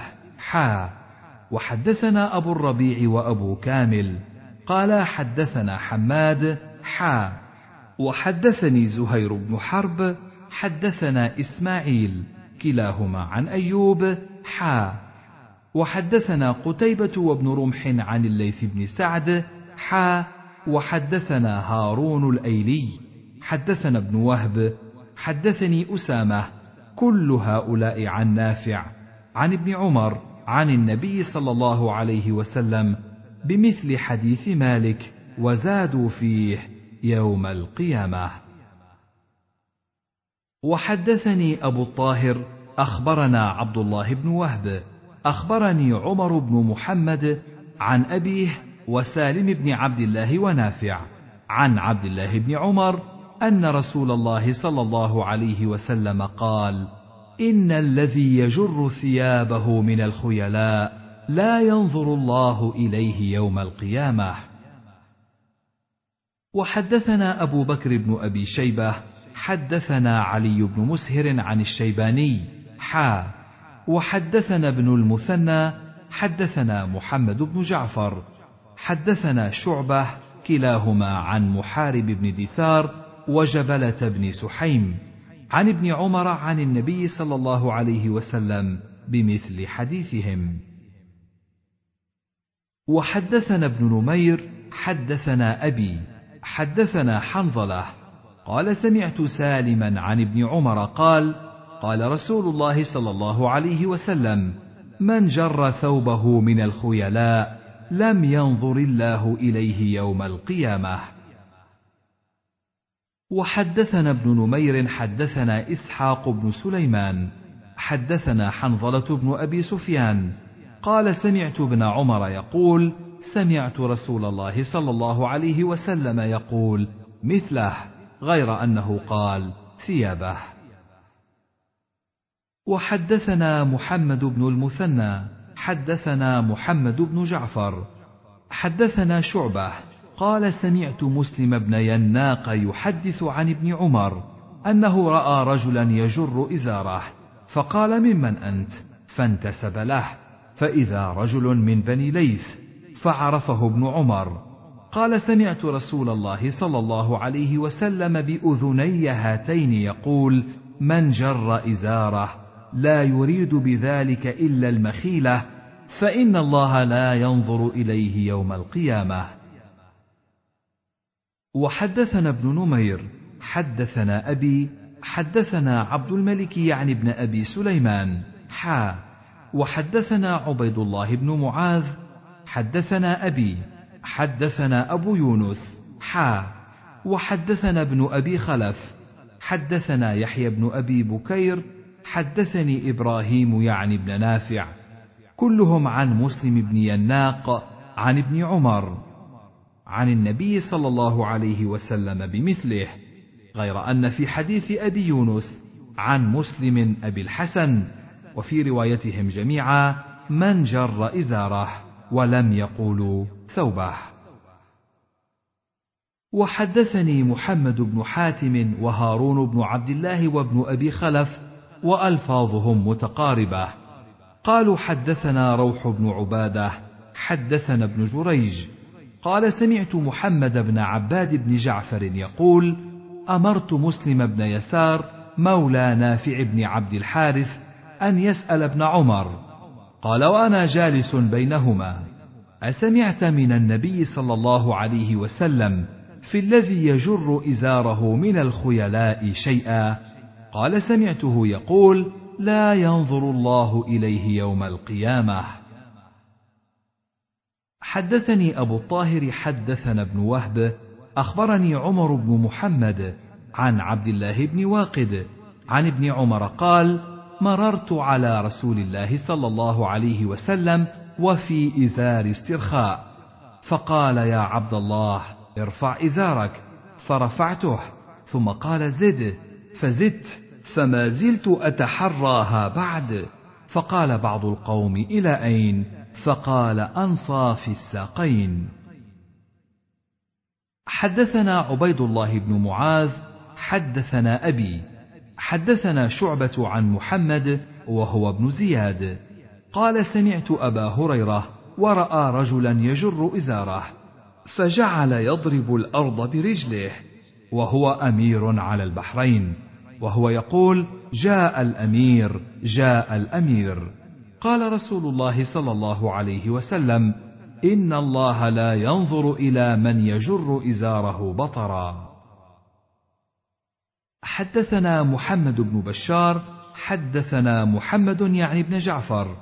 وحدثنا أبو الربيع وأبو كامل قال حدثنا حماد وحدثني زهير بن حرب حدثنا إسماعيل كلاهما عن أيوب وحدثنا قتيبة وابن رمح عن الليث بن سعد وحدثنا هارون الأيلي حدثنا ابن وهب حدثني أسامة كل هؤلاء عن نافع عن ابن عمر عن النبي صلى الله عليه وسلم بمثل حديث مالك وزادوا فيه يوم القيامة. وحدثني أبو الطاهر أخبرنا عبد الله بن وهب أخبرني عمر بن محمد عن أبيه وسالم بن عبد الله ونافع عن عبد الله بن عمر أن رسول الله صلى الله عليه وسلم قال: إن الذي يجر ثيابه من الخيلاء لا ينظر الله إليه يوم القيامة. وحدثنا أبو بكر بن أبي شيبة حدثنا علي بن مسهر عن الشيباني وحدثنا ابن المثنى حدثنا محمد بن جعفر حدثنا شعبة كلاهما عن محارب بن دثار وجبلة بن سحيم عن ابن عمر عن النبي صلى الله عليه وسلم بمثل حديثهم. وحدثنا ابن نمير حدثنا أبي حدثنا حنظلة قال سمعت سالما عن ابن عمر قال: قال رسول الله صلى الله عليه وسلم: من جر ثوبه من الخيلاء لم ينظر الله إليه يوم القيامة. وحدثنا ابن نمير حدثنا إسحاق بن سليمان حدثنا حنظلة بن أبي سفيان قال سمعت ابن عمر يقول: سمعت رسول الله صلى الله عليه وسلم يقول مثله غير أنه قال ثيابه. وحدثنا محمد بن المثنى حدثنا محمد بن جعفر حدثنا شعبة قال سمعت مسلم بن يناق يحدث عن ابن عمر أنه رأى رجلا يجر إزاره فقال: ممن أنت؟ فانتسب له فإذا رجل من بني ليث فعرفه ابن عمر قال: سمعت رسول الله صلى الله عليه وسلم بأذني هاتين يقول: من جر إزاره لا يريد بذلك إلا المخيلة فإن الله لا ينظر إليه يوم القيامة. وحدثنا ابن نمير حدثنا أبي حدثنا عبد الملك يعني ابن أبي سليمان وحدثنا عبيد الله بن معاذ حدثنا أبي حدثنا أبو يونس وحدثنا ابن أبي خلف حدثنا يحيى بن أبي بكير حدثني إبراهيم يعني ابن نافع كلهم عن مسلم بن يناق عن ابن عمر عن النبي صلى الله عليه وسلم بمثله غير أن في حديث أبي يونس عن مسلم أبي الحسن وفي روايتهم جميعا من جر إزاره ولم يقولوا ثوبه. وحدثني محمد بن حاتم وهارون بن عبد الله وابن أبي خلف وألفاظهم متقاربة قالوا حدثنا روح بن عبادة حدثنا ابن جريج قال سمعت محمد بن عباد بن جعفر يقول: أمرت مسلم بن يسار مولى نافع بن عبد الحارث أن يسأل ابن عمر قال وأنا جالس بينهما: أسمعت من النبي صلى الله عليه وسلم في الذي يجر إزاره من الخيلاء شيئا؟ قال: سمعته يقول: لا ينظر الله إليه يوم القيامة. حدثني أبو الطاهر حدثنا ابن وهب أخبرني عمر بن محمد عن عبد الله بن واقد عن ابن عمر قال: مررت على رسول الله صلى الله عليه وسلم وفي إزار استرخاء، فقال: يا عبد الله ارفع إزارك، فرفعته، ثم قال: زد، فزدت، فما زلت أتحراها بعد. فقال بعض القوم: إلى أين؟ فقال: أنصاف الساقين. حدثنا عبيد الله بن معاذ حدثنا أبي حدثنا شعبة عن محمد وهو ابن زياد قال: سمعت أبا هريرة ورأى رجلا يجر إزاره، فجعل يضرب الأرض برجله، وهو أمير على البحرين، وهو يقول: جاء الأمير، جاء الأمير. قال رسول الله صلى الله عليه وسلم: إن الله لا ينظر إلى من يجر إزاره بطرا. حدثنا محمد بن بشار حدثنا محمد يعني بن جعفر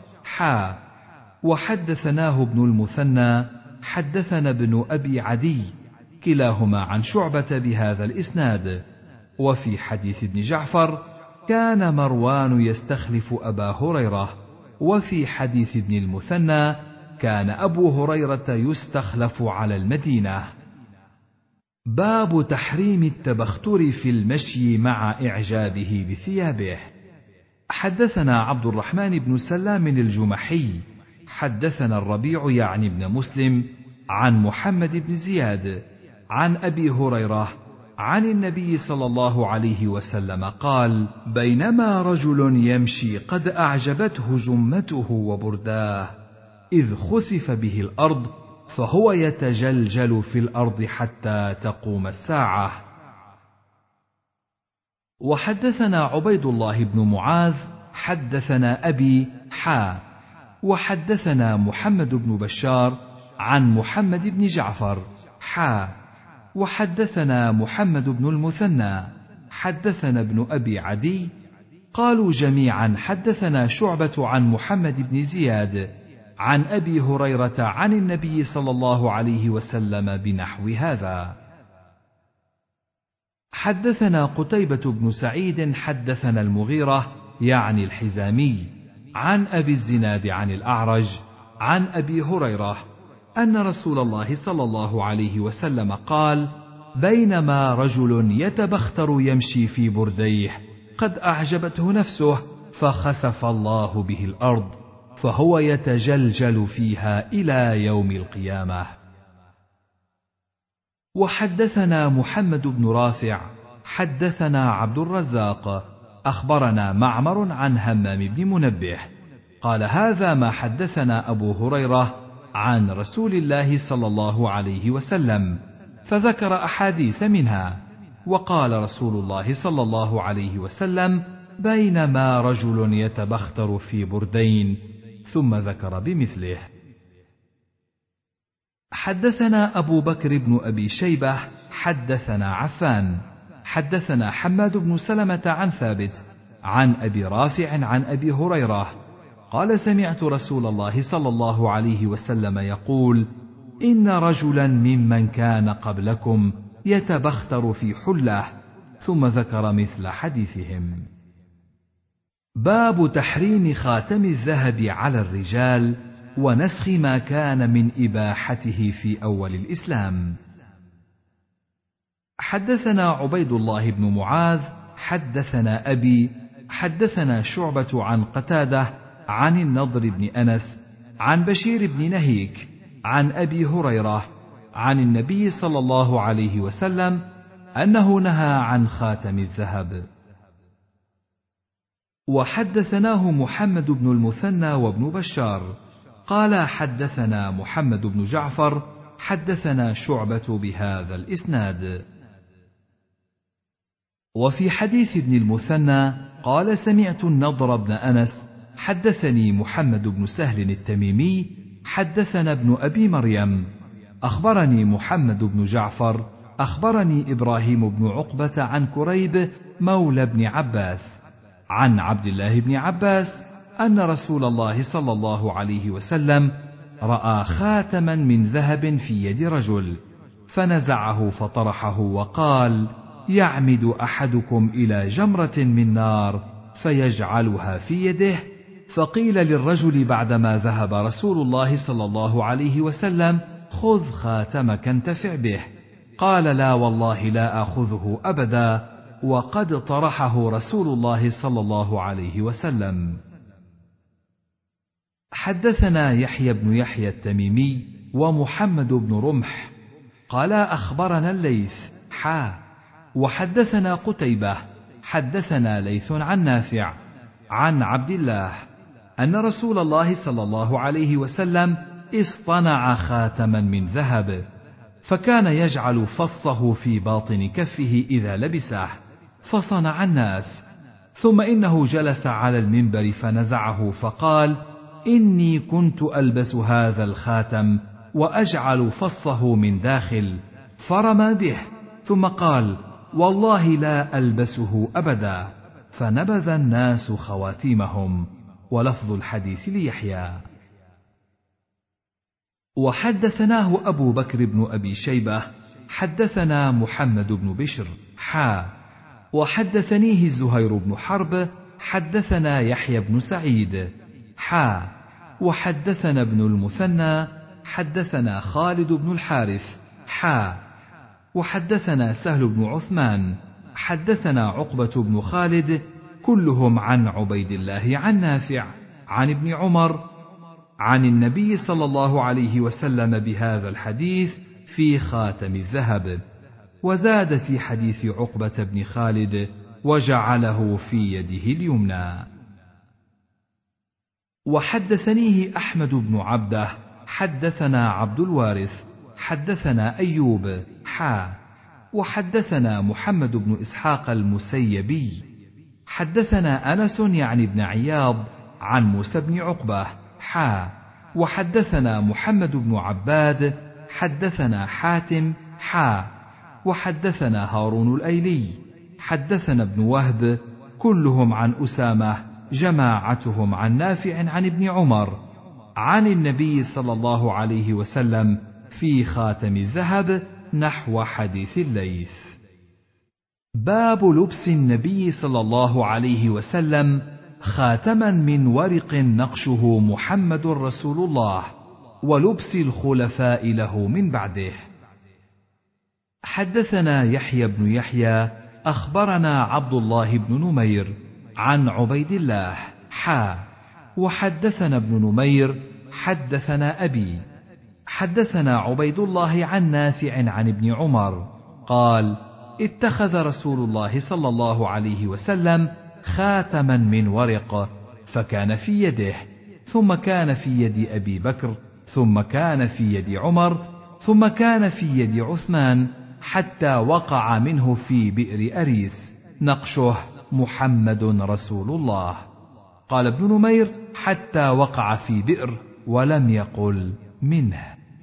وحدثناه ابن المثنى حدثنا ابن أبي عدي كلاهما عن شعبة بهذا الإسناد. وفي حديث ابن جعفر: كان مروان يستخلف أبا هريرة. وفي حديث ابن المثنى: كان أبو هريرة يستخلف على المدينة. باب تحريم التبختر في المشي مع إعجابه بثيابه. حدثنا عبد الرحمن بن سلام الجمحي حدثنا الربيع يعني بن مسلم عن محمد بن زياد عن أبي هريرة عن النبي صلى الله عليه وسلم قال: بينما رجل يمشي قد أعجبته جمته وبرداه، إذ خسف به الأرض، فهو يتجلجل في الأرض حتى تقوم الساعة. وحدثنا عبيد الله بن معاذ حدثنا أبي وحدثنا محمد بن بشار عن محمد بن جعفر وحدثنا محمد بن المثنى حدثنا ابن أبي عدي قالوا جميعا: حدثنا شعبة عن محمد بن زياد عن أبي هريرة عن النبي صلى الله عليه وسلم بنحو هذا. حدثنا قتيبة بن سعيد حدثنا المغيرة يعني الحزامي عن أبي الزناد عن الأعرج عن أبي هريرة أن رسول الله صلى الله عليه وسلم قال: بينما رجل يتبختر يمشي في برديه قد أعجبته نفسه، فخسف الله به الأرض، فهو يتجلجل فيها إلى يوم القيامة. وحدثنا محمد بن رافع حدثنا عبد الرزاق أخبرنا معمر عن همام بن منبه قال: هذا ما حدثنا أبو هريرة عن رسول الله صلى الله عليه وسلم، فذكر أحاديث منها، وقال رسول الله صلى الله عليه وسلم: بينما رجل يتبختر في بردين، ثم ذكر بمثله. حدثنا أبو بكر بن أبي شيبة حدثنا عفان حدثنا حماد بن سلمة عن ثابت عن أبي رافع عن أبي هريرة قال: سمعت رسول الله صلى الله عليه وسلم يقول: إن رجلا ممن كان قبلكم يتبختر في حله، ثم ذكر مثل حديثهم. باب تحريم خاتم الذهب على الرجال ونسخ ما كان من إباحته في أول الإسلام. حدثنا عبيد الله بن معاذ حدثنا أبي حدثنا شعبة عن قتادة عن النضر بن أنس عن بشير بن نهيك عن أبي هريرة عن النبي صلى الله عليه وسلم أنه نهى عن خاتم الذهب. وحدثناه محمد بن المثنى وابن بشار قال: حدثنا محمد بن جعفر حدثنا شعبة بهذا الإسناد. وفي حديث ابن المثنى قال: سمعت النضر بن أنس حدثني محمد بن سهل التميمي حدثنا ابن أبي مريم أخبرني محمد بن جعفر أخبرني إبراهيم بن عقبة عن كريب مولى بن عباس عن عبد الله بن عباس أن رسول الله صلى الله عليه وسلم رأى خاتما من ذهب في يد رجل، فنزعه فطرحه وقال: يعمد أحدكم إلى جمرة من نار فيجعلها في يده؟ فقيل للرجل بعدما ذهب رسول الله صلى الله عليه وسلم: خذ خاتمك انتفع به. قال: لا والله لا آخذه أبدا، وقد طرحه رسول الله صلى الله عليه وسلم. حدثنا يحيى بن يحيى التميمي ومحمد بن رمح قال أخبرنا الليث وحدثنا قتيبة حدثنا ليث عن نافع عن عبد الله أن رسول الله صلى الله عليه وسلم اصطنع خاتما من ذهب، فكان يجعل فصه في باطن كفه إذا لبسه، فصنع الناس. ثم إنه جلس على المنبر فنزعه فقال: إني كنت ألبس هذا الخاتم وأجعل فصه من داخل، فرمى به، ثم قال: والله لا ألبسه أبدا، فنبذ الناس خواتيمهم. ولفظ الحديث ليحيى. وحدثناه أبو بكر بن أبي شيبة حدثنا محمد بن بشر وحدثنيه زهير بن حرب حدثنا يحيى بن سعيد وحدثنا ابن المثنى حدثنا خالد بن الحارث وحدثنا سهل بن عثمان حدثنا عقبة بن خالد كلهم عن عبيد الله عن نافع عن ابن عمر عن النبي صلى الله عليه وسلم بهذا الحديث في خاتم الذهب. وزاد في حديث عقبة بن خالد: وجعله في يده اليمنى. وحدثنيه أحمد بن عبده حدثنا عبد الوارث حدثنا أيوب وحدثنا محمد بن إسحاق المسيبي حدثنا أنس يعني بن عياض عن موسى بن عقبة وحدثنا محمد بن عباد حدثنا حاتم وحدثنا هارون الأيلي حدثنا ابن وهب كلهم عن أسامة جماعتهم عن نافع عن ابن عمر عن النبي صلى الله عليه وسلم في خاتم الذهب نحو حديث الليث. باب لبس النبي صلى الله عليه وسلم خاتما من ورق نقشه محمد رسول الله، ولبس الخلفاء له من بعده. حدثنا يحيى بن يحيى أخبرنا عبد الله بن نمير عن عبيد الله وحدثنا ابن نمير حدثنا أبي حدثنا عبيد الله عن نافع عن ابن عمر قال: اتخذ رسول الله صلى الله عليه وسلم خاتما من ورق، فكان في يده، ثم كان في يد أبي بكر، ثم كان في يد عمر، ثم كان في يد عثمان، حتى وقع منه في بئر أريس، نقشه محمد رسول الله. قال ابن نمير: حتى وقع في بئر، ولم يقل منه.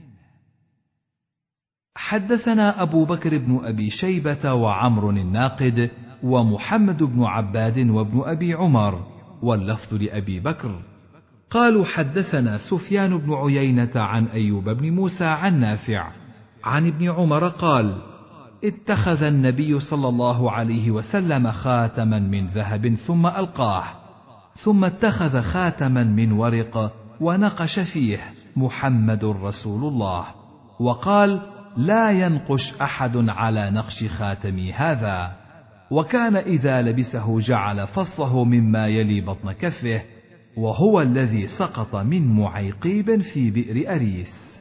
حدثنا أبو بكر بن أبي شيبة وعمر الناقد ومحمد بن عباد وابن أبي عمر، واللفظ لأبي بكر. قالوا: حدثنا سفيان بن عيينة عن أيوب بن موسى عن نافع عن ابن عمر قال: اتخذ النبي صلى الله عليه وسلم خاتما من ذهب ثم ألقاه، ثم اتخذ خاتما من ورق ونقش فيه محمد رسول الله، وقال: لا ينقش أحد على نقش خاتمي هذا. وكان إذا لبسه جعل فصه مما يلي بطن كفه، وهو الذي سقط من معيقيب في بئر أريس.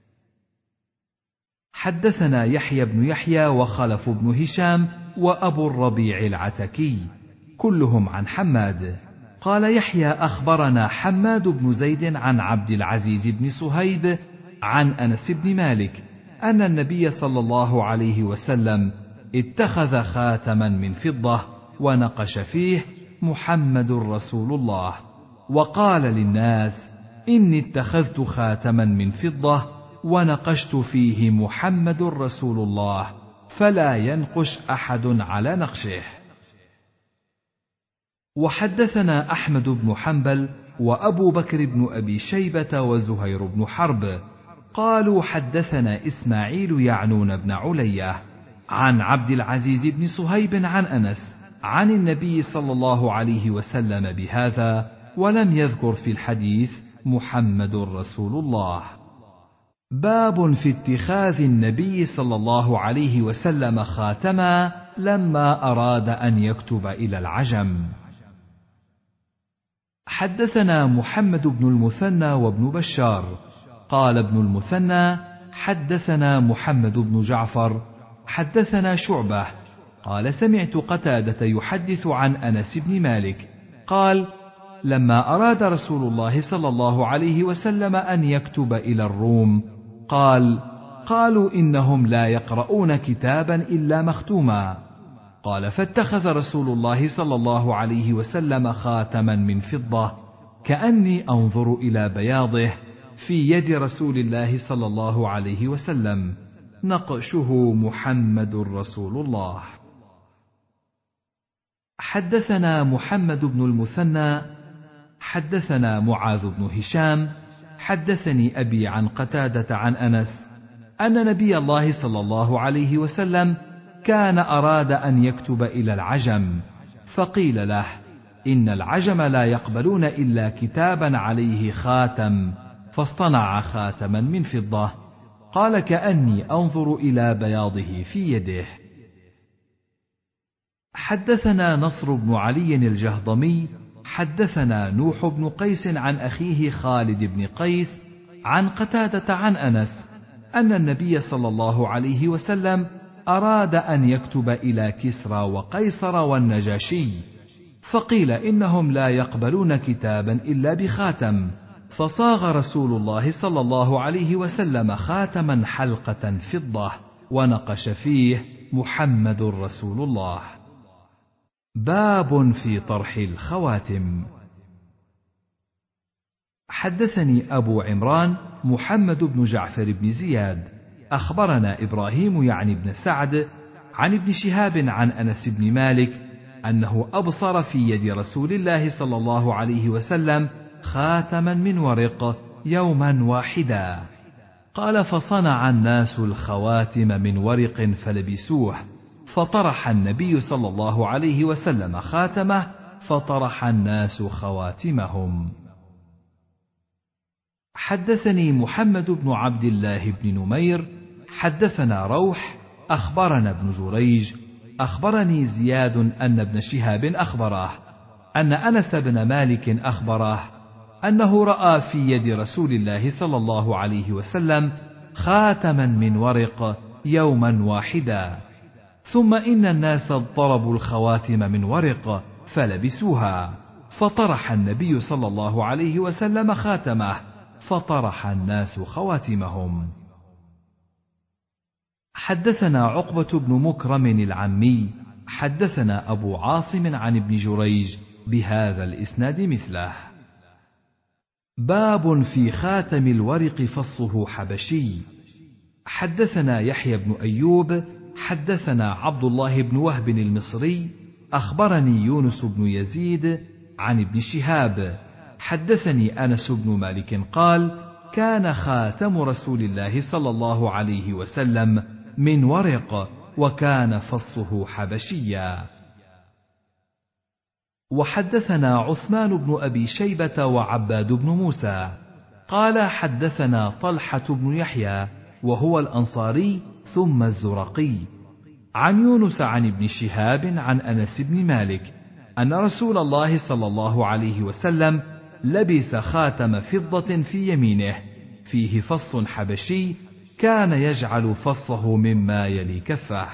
حدثنا يحيى بن يحيى وخلف بن هشام وأبو الربيع العتكي كلهم عن حماد قال يحيى: أخبرنا حماد بن زيد عن عبد العزيز بن صهيب عن أنس بن مالك أن النبي صلى الله عليه وسلم اتخذ خاتما من فضة ونقش فيه محمد رسول الله، وقال للناس: إني اتخذت خاتما من فضة ونقشت فيه محمد رسول الله، فلا ينقش أحد على نقشه. وحدثنا أحمد بن حنبل وأبو بكر بن أبي شيبة وزهير بن حرب قالوا: حدثنا إسماعيل يعنون بن علية عن عبد العزيز بن صهيب عن أنس عن النبي صلى الله عليه وسلم بهذا، ولم يذكر في الحديث محمد رسول الله. باب في اتخاذ النبي صلى الله عليه وسلم خاتما لما أراد أن يكتب إلى العجم. حدثنا محمد بن المثنى وابن بشار قال ابن المثنى حدثنا محمد بن جعفر حدثنا شعبة قال سمعت قتادة يحدث عن أنس بن مالك قال لما أراد رسول الله صلى الله عليه وسلم أن يكتب إلى الروم قالوا إنهم لا يقرؤون كتابا إلا مختوما. قال فاتخذ رسول الله صلى الله عليه وسلم خاتما من فضة كأني أنظر إلى بياضه في يد رسول الله صلى الله عليه وسلم، نقشه محمد رسول الله. حدثنا محمد بن المثنى حدثنا معاذ بن هشام حدثني أبي عن قتادة عن أنس أن نبي الله صلى الله عليه وسلم كان أراد أن يكتب إلى العجم، فقيل له إن العجم لا يقبلون إلا كتابا عليه خاتم، فاصطنع خاتما من فضة. قال كأني أنظر إلى بياضه في يده. حدثنا نصر بن علي الجهضمي حدثنا نوح بن قيس عن أخيه خالد بن قيس عن قتادة عن أنس أن النبي صلى الله عليه وسلم أراد أن يكتب إلى كسرى وقيصر والنجاشي، فقيل إنهم لا يقبلون كتابا إلا بخاتم، فصاغ رسول الله صلى الله عليه وسلم خاتما حلقة فضة ونقش فيه محمد رسول الله. باب في طرح الخواتم. حدثني أبو عمران محمد بن جعفر بن زياد أخبرنا إبراهيم يعني بن سعد عن ابن شهاب عن أنس بن مالك أنه أبصر في يد رسول الله صلى الله عليه وسلم خاتما من ورق يوما واحدا. قال فصنع الناس الخواتم من ورق فلبسوه، فطرح النبي صلى الله عليه وسلم خاتمه، فطرح الناس خواتمهم. حدثني محمد بن عبد الله بن نمير حدثنا روح أخبرنا ابن جريج أخبرني زياد أن ابن شهاب أخبره أن أنس بن مالك أخبره أنه رأى في يد رسول الله صلى الله عليه وسلم خاتما من ورق يوما واحدا، ثم إن الناس اضطربوا الخواتم من ورق فلبسوها، فطرح النبي صلى الله عليه وسلم خاتمه، فطرح الناس خواتمهم. حدثنا عقبة بن مكرم العمي حدثنا أبو عاصم عن ابن جريج بهذا الإسناد مثله. باب في خاتم الورق فصه حبشي. حدثنا يحيى بن أيوب حدثنا عبد الله بن وهب المصري أخبرني يونس بن يزيد عن ابن شهاب حدثني أنس بن مالك قال كان خاتم رسول الله صلى الله عليه وسلم من ورق وكان فصه حبشيا. وحدثنا عثمان بن أبي شيبة وعباد بن موسى قال حدثنا طلحة بن يحيى وهو الأنصاري ثم الزرقي عن يونس عن ابن شهاب عن أنس بن مالك أن رسول الله صلى الله عليه وسلم لبس خاتم فضة في يمينه فيه فص حبشي كان يجعل فصه مما يلي كفه.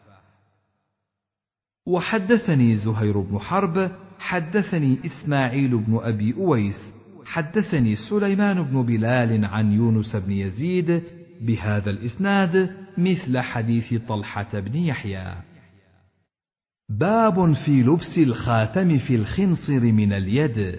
وحدثني زهير بن حرب حدثني إسماعيل بن أبي أويس حدثني سليمان بن بلال عن يونس بن يزيد بهذا الإسناد مثل حديث طلحة بن يحيى. باب في لبس الخاتم في الخنصر من اليد.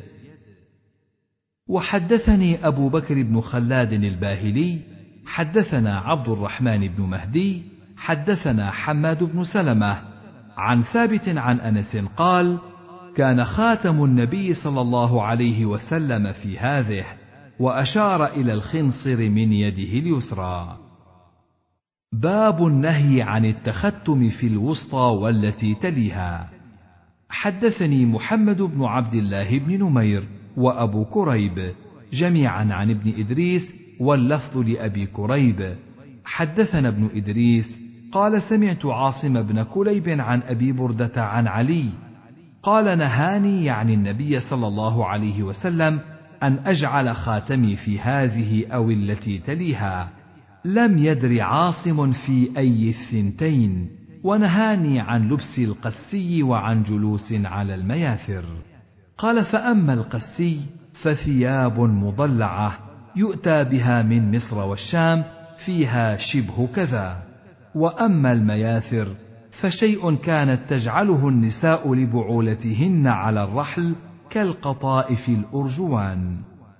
وحدثني أبو بكر بن خلاد الباهلي حدثنا عبد الرحمن بن مهدي حدثنا حماد بن سلمة عن ثابت عن أنس قال كان خاتم النبي صلى الله عليه وسلم في هذه، وأشار إلى الخنصر من يده اليسرى. باب النهي عن التختم في الوسطى والتي تليها. حدثني محمد بن عبد الله بن نمير وأبو كريب جميعا عن ابن إدريس واللفظ لأبي كريب. حدثنا ابن إدريس قال سمعت عاصم بن كليب عن أبي بردة عن علي قال نهاني يعني النبي صلى الله عليه وسلم أن أجعل خاتمي في هذه أو التي تليها. لم يدر عاصم في أي الثنتين، ونهاني عن لبس القسي وعن جلوس على المياثر. قال فأما القسي فثياب مضلعة يؤتى بها من مصر والشام فيها شبه كذا، وأما المياثر فشيء كانت تجعله النساء لبعولتهن على الرحل كالقطائف الأرجوان.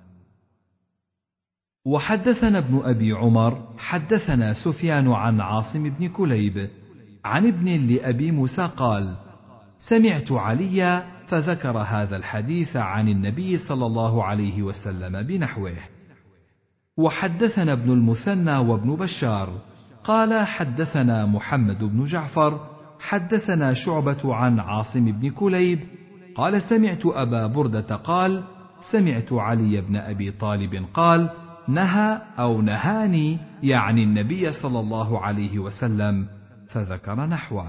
وحدثنا ابن أبي عمر حدثنا سفيان عن عاصم بن كليب عن ابن لأبي موسى قال سمعت عليا فذكر هذا الحديث عن النبي صلى الله عليه وسلم بنحوه. وحدثنا ابن المثنى وابن بشار قال حدثنا محمد بن جعفر حدثنا شعبة عن عاصم بن كليب قال سمعت أبا بردة قال سمعت علي بن أبي طالب قال نهى أو نهاني يعني النبي صلى الله عليه وسلم، فذكر نحوه.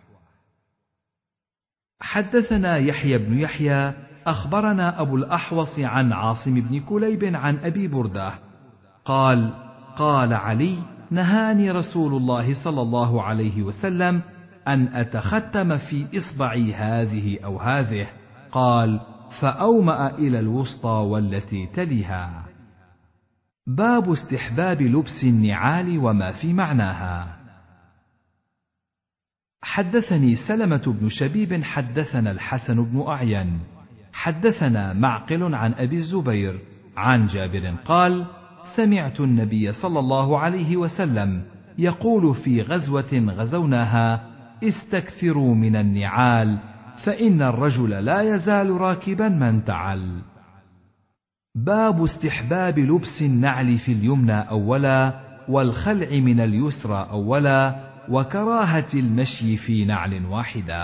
حدثنا يحيى بن يحيى أخبرنا أبو الأحوص عن عاصم بن كليب عن أبي بردة قال قال علي نهاني رسول الله صلى الله عليه وسلم أن أتختم في إصبعي هذه أو هذه، قال فأومأ إلى الوسطى والتي تليها. باب استحباب لبس النعال وما في معناها. حدثني سلمة بن شبيب حدثنا الحسن بن أعين حدثنا معقل عن أبي الزبير عن جابر قال سمعت النبي صلى الله عليه وسلم يقول في غزوة غزوناها استكثروا من النعال فإن الرجل لا يزال راكبا ما انتعل. باب استحباب لبس النعل في اليمنى أولا والخلع من اليسرى أولا وكراهة المشي في نعل واحدة.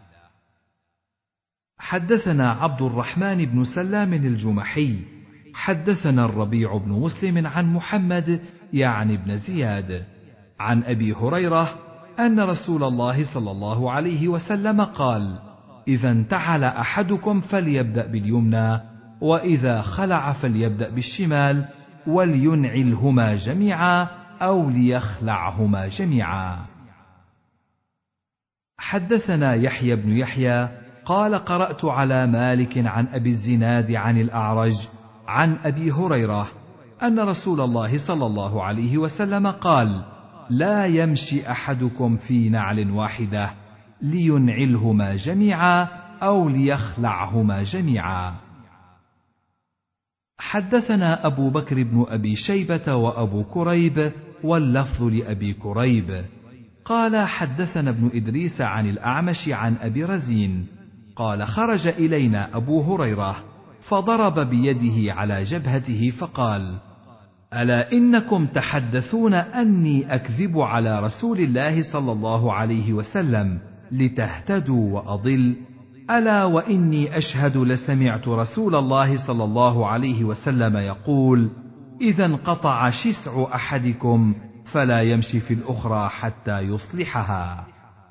حدثنا عبد الرحمن بن سلام الجمحي حدثنا الربيع بن مسلم عن محمد يعني بن زياد عن أبي هريرة أن رسول الله صلى الله عليه وسلم قال إذا انتعل أحدكم فليبدأ باليمنى وإذا خلع فليبدأ بالشمال ولينعلهما جميعا أو ليخلعهما جميعا. حدثنا يحيى بن يحيى قال قرأت على مالك عن أبي الزناد عن الأعرج عن أبي هريرة أن رسول الله صلى الله عليه وسلم قال لا يمشي أحدكم في نعل واحدة لينعلهما جميعا أو ليخلعهما جميعا. حدثنا أبو بكر بن أبي شيبة وأبو كريب واللفظ لأبي كريب قال حدثنا ابن إدريس عن الأعمش عن أبي رزين قال خرج إلينا أبو هريرة فضرب بيده على جبهته فقال ألا إنكم تحدثون أني أكذب على رسول الله صلى الله عليه وسلم لتهتدوا وأضل، ألا وإني أشهد لسمعت رسول الله صلى الله عليه وسلم يقول إذا انقطع شسع أحدكم فلا يمشي في الأخرى حتى يصلحها.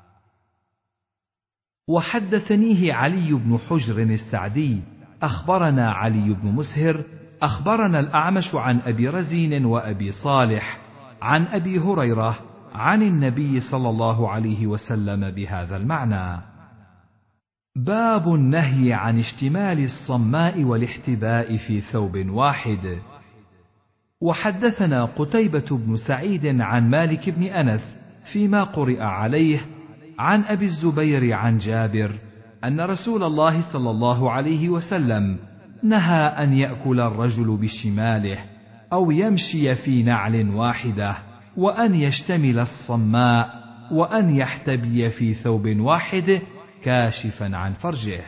وحدثنيه علي بن حجر السعدي أخبرنا علي بن مسهر أخبرنا الأعمش عن أبي رزين وأبي صالح عن أبي هريرة عن النبي صلى الله عليه وسلم بهذا المعنى. باب النهي عن اشتمال الصماء والاحتباء في ثوب واحد. وحدثنا قتيبة بن سعيد عن مالك بن أنس فيما قرئ عليه عن أبي الزبير عن جابر أن رسول الله صلى الله عليه وسلم نهى أن يأكل الرجل بشماله أو يمشي في نعل واحدة وأن يشتمل الصماء وأن يحتبي في ثوب واحد كاشفا عن فرجه.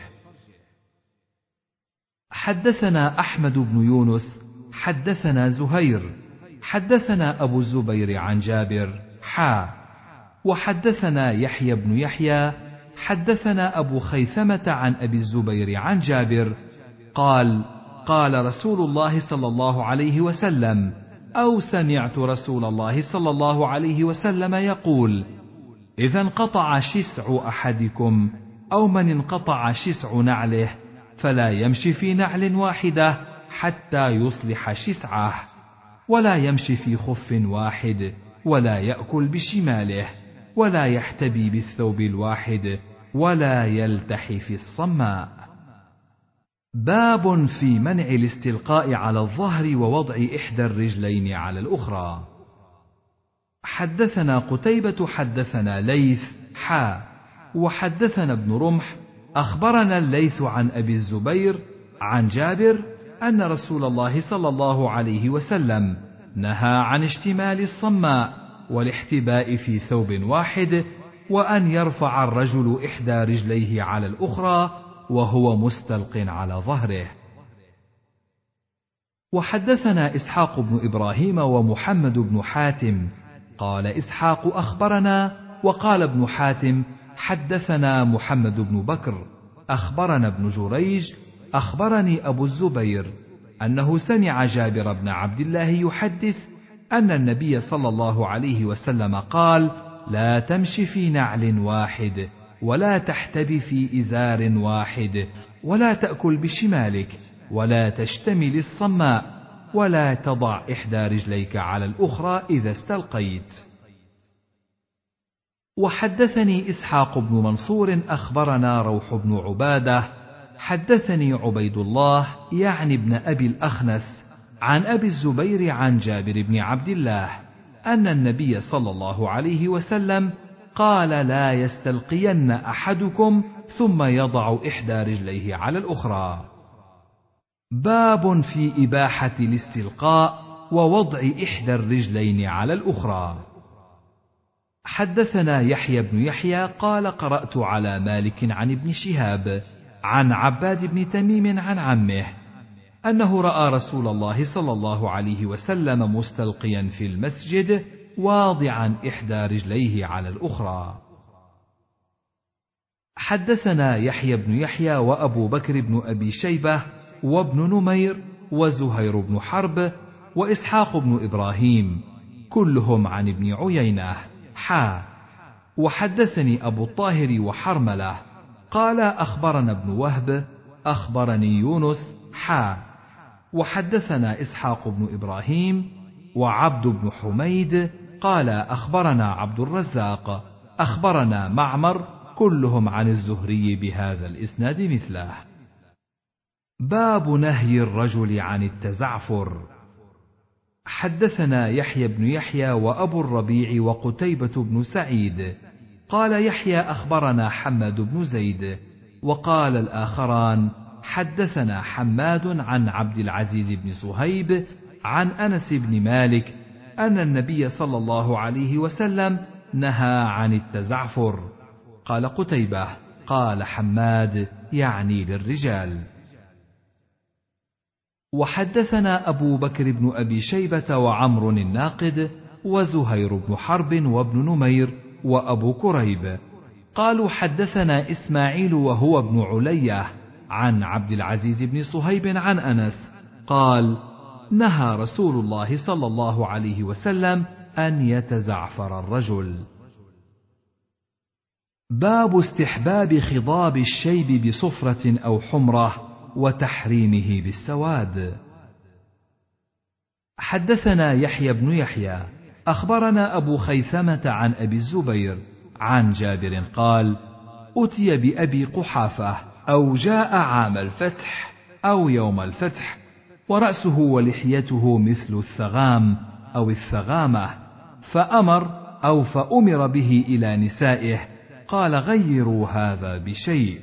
حدثنا أحمد بن يونس حدثنا زهير حدثنا أبو الزبير عن جابر وحدثنا يحيى بن يحيى حدثنا أبو خيثمة عن أبي الزبير عن جابر قال قال رسول الله صلى الله عليه وسلم أو سمعت رسول الله صلى الله عليه وسلم يقول إذا انقطع شسع أحدكم أو من انقطع شسع نعله فلا يمشي في نعل واحدة حتى يصلح شسعه، ولا يمشي في خف واحد، ولا يأكل بشماله، ولا يحتبي بالثوب الواحد، ولا يلتحي في الصماء. باب في منع الاستلقاء على الظهر ووضع إحدى الرجلين على الأخرى. حدثنا قتيبة حدثنا ليث وحدثنا ابن رمح أخبرنا الليث عن أبي الزبير عن جابر أن رسول الله صلى الله عليه وسلم نهى عن اشتمال الصماء والاحتباء في ثوب واحد، وأن يرفع الرجل إحدى رجليه على الأخرى وهو مستلق على ظهره. وحدثنا إسحاق بن إبراهيم ومحمد بن حاتم قال إسحاق أخبرنا، وقال ابن حاتم حدثنا محمد بن بكر أخبرنا ابن جريج أخبرني أبو الزبير أنه سمع جابر بن عبد الله يحدث أن النبي صلى الله عليه وسلم قال لا تمشي في نعل واحد، ولا تحتبي في إزار واحد، ولا تأكل بشمالك، ولا تشتمل الصماء، ولا تضع إحدى رجليك على الأخرى إذا استلقيت. وحدثني إسحاق بن منصور أخبرنا روح بن عبادة حدثني عبيد الله يعني ابن أبي الأخنس عن أبي الزبير عن جابر بن عبد الله أن النبي صلى الله عليه وسلم قال لا يستلقين أحدكم ثم يضع إحدى رجليه على الأخرى. باب في إباحة الاستلقاء ووضع إحدى الرجلين على الأخرى. حدثنا يحيى بن يحيى قال قرأت على مالك عن ابن شهاب عن عباد بن تميم عن عمه أنه رأى رسول الله صلى الله عليه وسلم مستلقيا في المسجد واضعا إحدى رجليه على الأخرى. حدثنا يحيى بن يحيى وأبو بكر بن أبي شيبة وابن نمير وزهير بن حرب وإسحاق بن إبراهيم كلهم عن ابن عيينة وحدثني أبو الطاهر وحرملة قال أخبرنا ابن وهب أخبرني يونس وحدثنا إسحاق بن إبراهيم وعبد بن حميد قال أخبرنا عبد الرزاق أخبرنا معمر كلهم عن الزهري بهذا الإسناد مثله. باب نهي الرجل عن التزعفر. حدثنا يحيى بن يحيى وأبو الربيع وقتيبة بن سعيد قال يحيى أخبرنا حماد بن زيد وقال الآخران حدثنا حماد عن عبد العزيز بن صهيب عن أنس بن مالك أن النبي صلى الله عليه وسلم نهى عن التزعفر. قال قتيبة قال حماد يعني للرجال. وحدثنا أبو بكر بن أبي شيبة وعمر الناقد وزهير بن حرب وابن نمير وأبو كريب قالوا حدثنا إسماعيل وهو ابن علية عن عبد العزيز بن صهيب عن أنس قال نهى رسول الله صلى الله عليه وسلم أن يتزعفر الرجل. باب استحباب خضاب الشيب بصفرة أو حمرة وتحريمه بالسواد. حدثنا يحيى بن يحيى أخبرنا أبو خيثمة عن أبي الزبير عن جابر قال أتي بأبي قحافة أو جاء عام الفتح أو يوم الفتح ورأسه ولحيته مثل الثغام أو الثغامة فأمر به إلى نسائه قال غيروا هذا بشيء.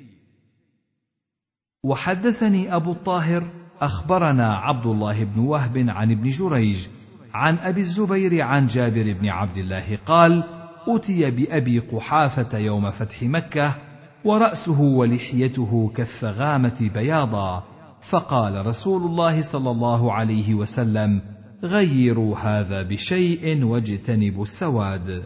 وحدثني أبو الطاهر أخبرنا عبد الله بن وهب عن ابن جريج عن أبي الزبير عن جابر بن عبد الله قال أتي بأبي قحافة يوم فتح مكة ورأسه ولحيته كالثغامة بياضا فقال رسول الله صلى الله عليه وسلم غيروا هذا بشيء واجتنبوا السواد.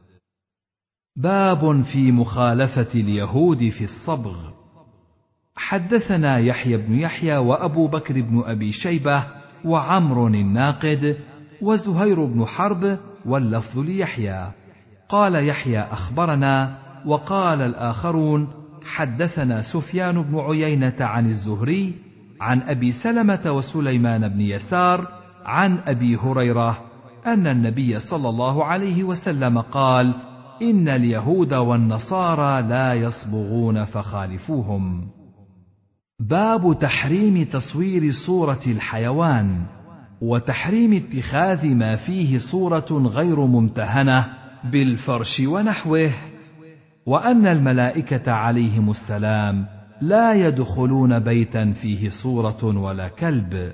باب في مخالفة اليهود في الصبغ. حدثنا يحيى بن يحيى وأبو بكر بن أبي شيبة وعمر الناقد وزهير بن حرب، واللفظ ليحيى. قال يحيى أخبرنا، وقال الآخرون حدثنا سفيان بن عيينة عن الزهري عن أبي سلمة وسليمان بن يسار عن أبي هريرة أن النبي صلى الله عليه وسلم قال: إن اليهود والنصارى لا يصبغون فخالفوهم. باب تحريم تصوير صورة الحيوان، وتحريم اتخاذ ما فيه صورة غير ممتهنة بالفرش ونحوه، وأن الملائكة عليهم السلام لا يدخلون بيتا فيه صورة ولا كلب.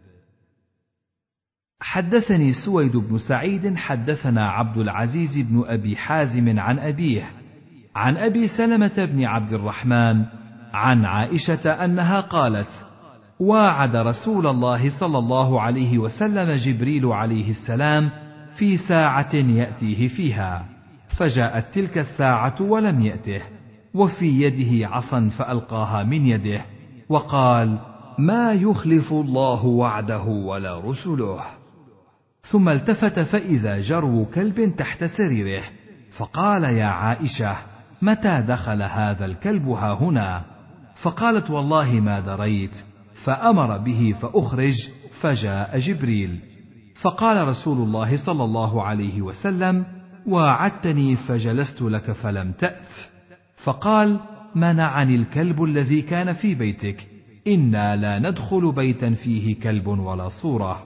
حدثني سويد بن سعيد حدثنا عبد العزيز بن أبي حازم عن أبيه عن أبي سلمة بن عبد الرحمن عن عائشة أنها قالت: واعد رسول الله صلى الله عليه وسلم جبريل عليه السلام في ساعة يأتيه فيها، فجاءت تلك الساعة ولم يأته، وفي يده عصا فألقاها من يده، وقال: ما يخلف الله وعده ولا رسله. ثم التفت فإذا جرو كلب تحت سريره، فقال: يا عائشة، متى دخل هذا الكلب هاهنا؟ فقالت: والله ما دريت. فأمر به فأخرج، فجاء جبريل، فقال رسول الله صلى الله عليه وسلم: واعدتني فجلست لك فلم تأت. فقال: منعني الكلب الذي كان في بيتك، إنا لا ندخل بيتا فيه كلب ولا صورة.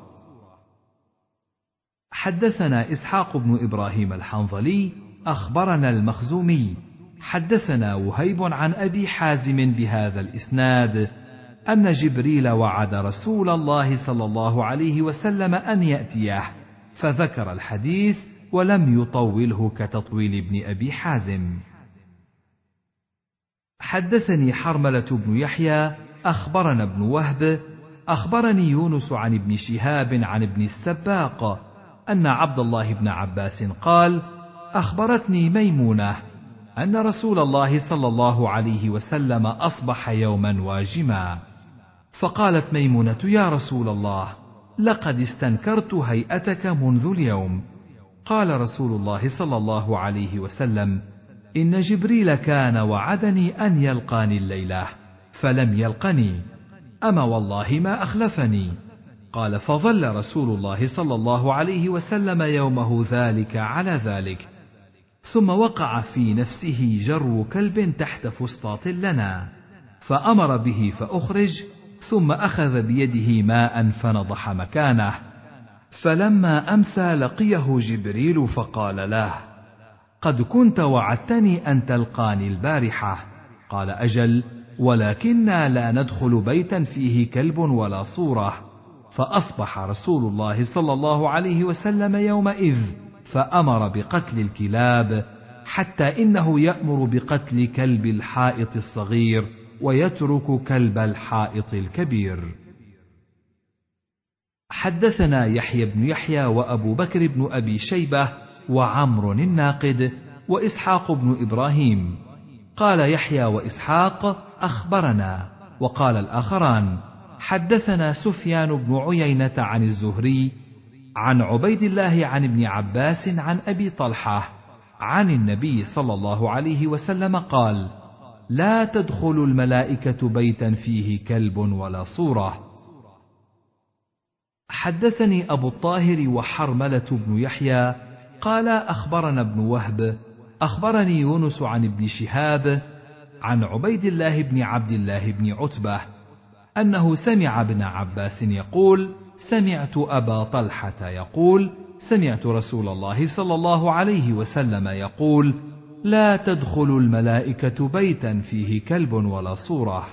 حدثنا إسحاق بن إبراهيم الحنظلي أخبرنا المخزومي حدثنا وهيب عن أبي حازم بهذا الإسناد أن جبريل وعد رسول الله صلى الله عليه وسلم أن يأتيه، فذكر الحديث ولم يطوله كتطويل ابن أبي حازم. حدثني حرملة بن يحيى أخبرنا ابن وهب أخبرني يونس عن ابن شهاب عن ابن السباق أن عبد الله بن عباس قال: أخبرتني ميمونة أن رسول الله صلى الله عليه وسلم أصبح يوما واجما، فقالت ميمونة: يا رسول الله، لقد استنكرت هيئتك منذ اليوم. قال رسول الله صلى الله عليه وسلم: إن جبريل كان وعدني أن يلقاني الليلة فلم يلقني، أما والله ما أخلفني. قال: فظل رسول الله صلى الله عليه وسلم يومه ذلك على ذلك، ثم وقع في نفسه جرو كلب تحت فسطاط لنا، فأمر به فأخرج، ثم أخذ بيده ماء فنضح مكانه. فلما أمسى لقيه جبريل فقال له: قد كنت وعدتني أن تلقاني البارحة. قال: أجل، ولكننا لا ندخل بيتا فيه كلب ولا صورة. فأصبح رسول الله صلى الله عليه وسلم يومئذ فأمر بقتل الكلاب، حتى إنه يأمر بقتل كلب الحائط الصغير ويترك كلب الحائط الكبير. حدثنا يحيى بن يحيى وأبو بكر بن أبي شيبة وعمر الناقد وإسحاق بن إبراهيم. قال يحيى وإسحاق: أخبرنا. وقال الآخران: حدثنا سفيان بن عيينة عن الزهري عن عبيد الله عن ابن عباس عن أبي طلحة عن النبي صلى الله عليه وسلم قال: لا تدخل الملائكة بيتا فيه كلب ولا صورة. حدثني أبو الطاهر وحرملة بن يحيى قال: أخبرنا ابن وهب أخبرني يونس عن ابن شهاب عن عبيد الله بن عبد الله بن عتبة أنه سمع ابن عباس يقول: سمعت أبا طلحة يقول: سمعت رسول الله صلى الله عليه وسلم يقول: لا تدخل الملائكة بيتا فيه كلب ولا صورة.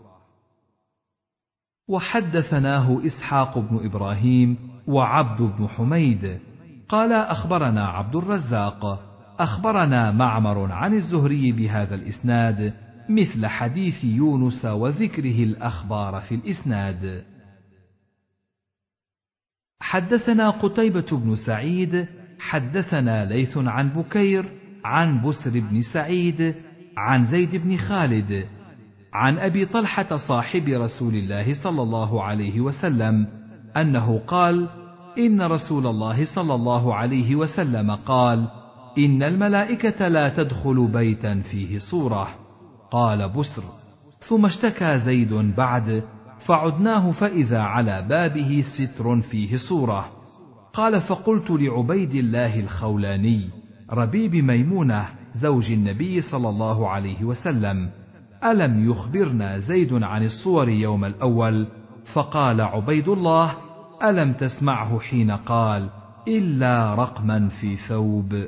وحدثناه إسحاق بن إبراهيم وعبد بن حميد قال: أخبرنا عبد الرزاق أخبرنا معمر عن الزهري بهذا الإسناد مثل حديث يونس وذكره الأخبار في الإسناد. حدثنا قتيبة بن سعيد حدثنا ليث عن بكير عن بسر بن سعيد عن زيد بن خالد عن أبي طلحة صاحب رسول الله صلى الله عليه وسلم أنه قال: إن رسول الله صلى الله عليه وسلم قال: إن الملائكة لا تدخل بيتا فيه صورة. قال بسر: ثم اشتكى زيد بعد، فعدناه فإذا على بابه ستر فيه صورة. قال: فقلت لعبيد الله الخولاني ربيب ميمونة زوج النبي صلى الله عليه وسلم: ألم يخبرنا زيد عن الصور يوم الأول؟ فقال عبيد الله: ألم تسمعه حين قال: إلا رقما في ثوب.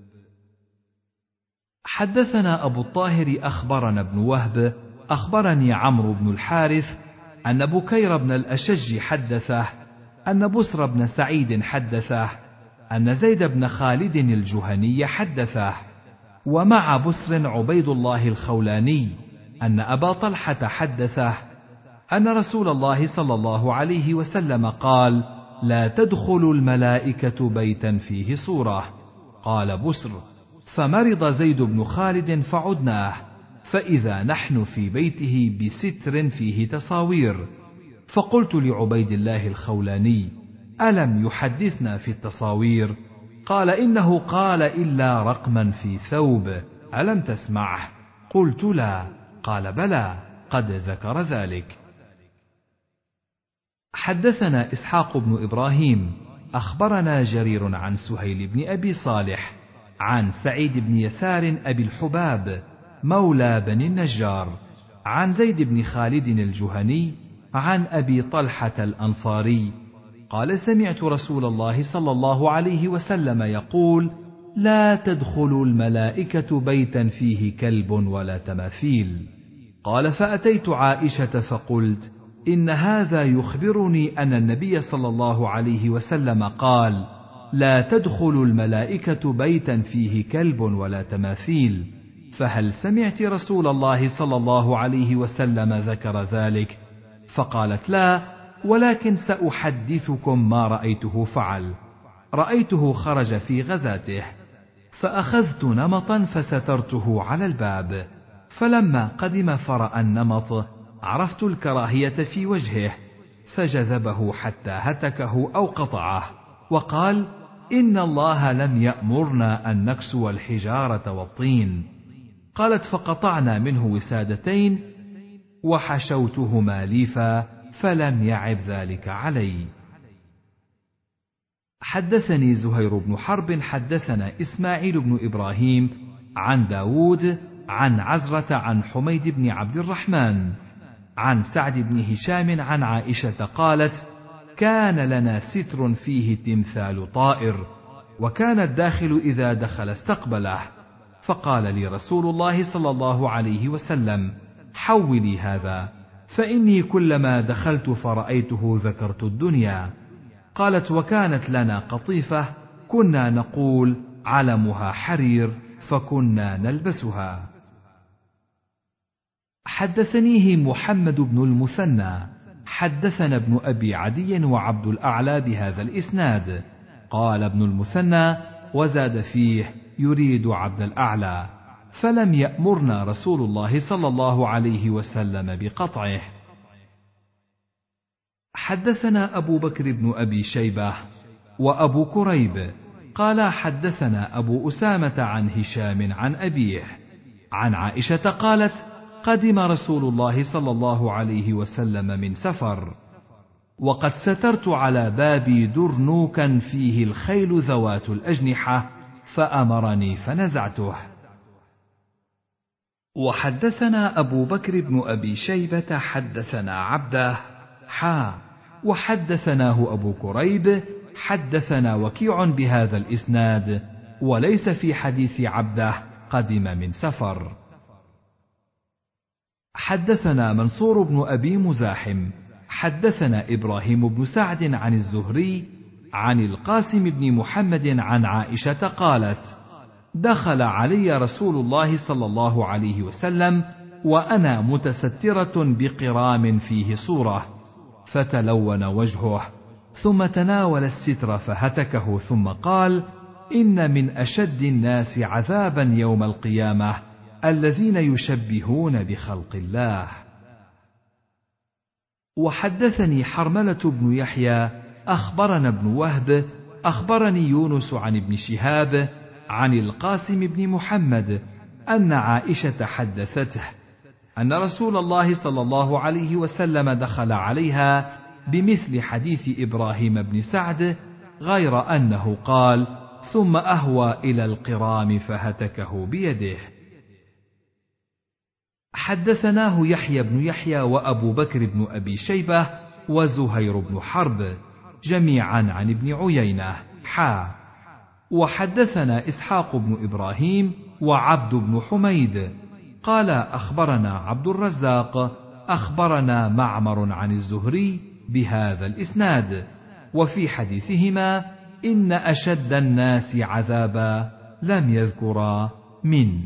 حدثنا أبو الطاهر أخبرنا ابن وهب أخبرني عمرو بن الحارث أن بكير بن الأشج حدثه أن بسر بن سعيد حدثه أن زيد بن خالد الجهني حدثه، ومع بسر عبيد الله الخولاني أن أبا طلحة حدثه أن رسول الله صلى الله عليه وسلم قال: لا تدخل الملائكة بيتا فيه صورة. قال بسر: فمرض زيد بن خالد فعدناه، فإذا نحن في بيته بستر فيه تصاوير. فقلت لعبيد الله الخولاني: ألم يحدثنا في التصاوير؟ قال: إنه قال: إلا رقما في ثوب، ألم تسمعه؟ قلت: لا. قال: بلى، قد ذكر ذلك. حدثنا إسحاق بن إبراهيم أخبرنا جرير عن سهيل بن أبي صالح عن سعيد بن يسار أبي الحباب مولى بني النجار عن زيد بن خالد الجهني عن أبي طلحة الأنصاري قال: سمعت رسول الله صلى الله عليه وسلم يقول: لا تدخل الملائكة بيتا فيه كلب ولا تماثيل. قال: فأتيت عائشة فقلت: إن هذا يخبرني أن النبي صلى الله عليه وسلم قال: لا تدخل الملائكة بيتا فيه كلب ولا تماثيل، فهل سمعت رسول الله صلى الله عليه وسلم ذكر ذلك؟ فقالت: لا، ولكن سأحدثكم ما رأيته فعل. رأيته خرج في غزاته، فأخذت نمطا فسترته على الباب، فلما قدم فرأى النمط عرفت الكراهية في وجهه، فجذبه حتى هتكه أو قطعه، وقال: إن الله لم يأمرنا أن نكسو الحجارة والطين. قالت: فقطعنا منه وسادتين وحشوتهما ليفا، فلم يعب ذلك علي. حدثني زهير بن حرب حدثنا إسماعيل بن إبراهيم عن داود عن عزرة عن حميد بن عبد الرحمن عن سعد بن هشام عن عائشة قالت: كان لنا ستر فيه تمثال طائر، وكان الداخل إذا دخل استقبله، فقال لي رسول الله صلى الله عليه وسلم: حولي هذا، فإني كلما دخلت فرأيته ذكرت الدنيا. قالت: وكانت لنا قطيفة كنا نقول علمها حرير، فكنا نلبسها. حدثنيه محمد بن المثنى حدثنا ابن أبي عدي وعبد الأعلى بهذا الإسناد. قال ابن المثنى: وزاد فيه يريد عبد الأعلى، فلم يأمرنا رسول الله صلى الله عليه وسلم بقطعه. حدثنا أبو بكر بن أبي شيبة وأبو كريب قال: حدثنا أبو أسامة عن هشام عن أبيه عن عائشة قالت: قدم رسول الله صلى الله عليه وسلم من سفر، وقد سترت على بابي درنوكا فيه الخيل ذوات الأجنحة، فأمرني فنزعته. وحدثنا أبو بكر بن أبي شيبة حدثنا عبده وحدثناه أبو كريب حدثنا وكيع بهذا الإسناد، وليس في حديث عبده قدم من سفر. حدثنا منصور بن أبي مزاحم حدثنا إبراهيم بن سعد عن الزهري عن القاسم بن محمد عن عائشة قالت: دخل علي رسول الله صلى الله عليه وسلم وأنا متسترة بقرام فيه صورة، فتلون وجهه، ثم تناول الستر فهتكه ثم قال: إن من أشد الناس عذابا يوم القيامة الذين يشبهون بخلق الله. وحدثني حرملة بن يحيى أخبرنا ابن وهب أخبرني يونس عن ابن شهاب عن القاسم بن محمد أن عائشة حدثته أن رسول الله صلى الله عليه وسلم دخل عليها بمثل حديث إبراهيم بن سعد، غير أنه قال: ثم أهوى إلى القرام فهتكه بيده. حدثناه يحيى بن يحيى وأبو بكر بن أبي شيبة وزهير بن حرب جميعا عن ابن عيينة وحدثنا إسحاق بن إبراهيم وعبد بن حميد قال أخبرنا عبد الرزاق أخبرنا معمر عن الزهري بهذا الإسناد، وفي حديثهما إن أشد الناس عذابا لم يذكرا من.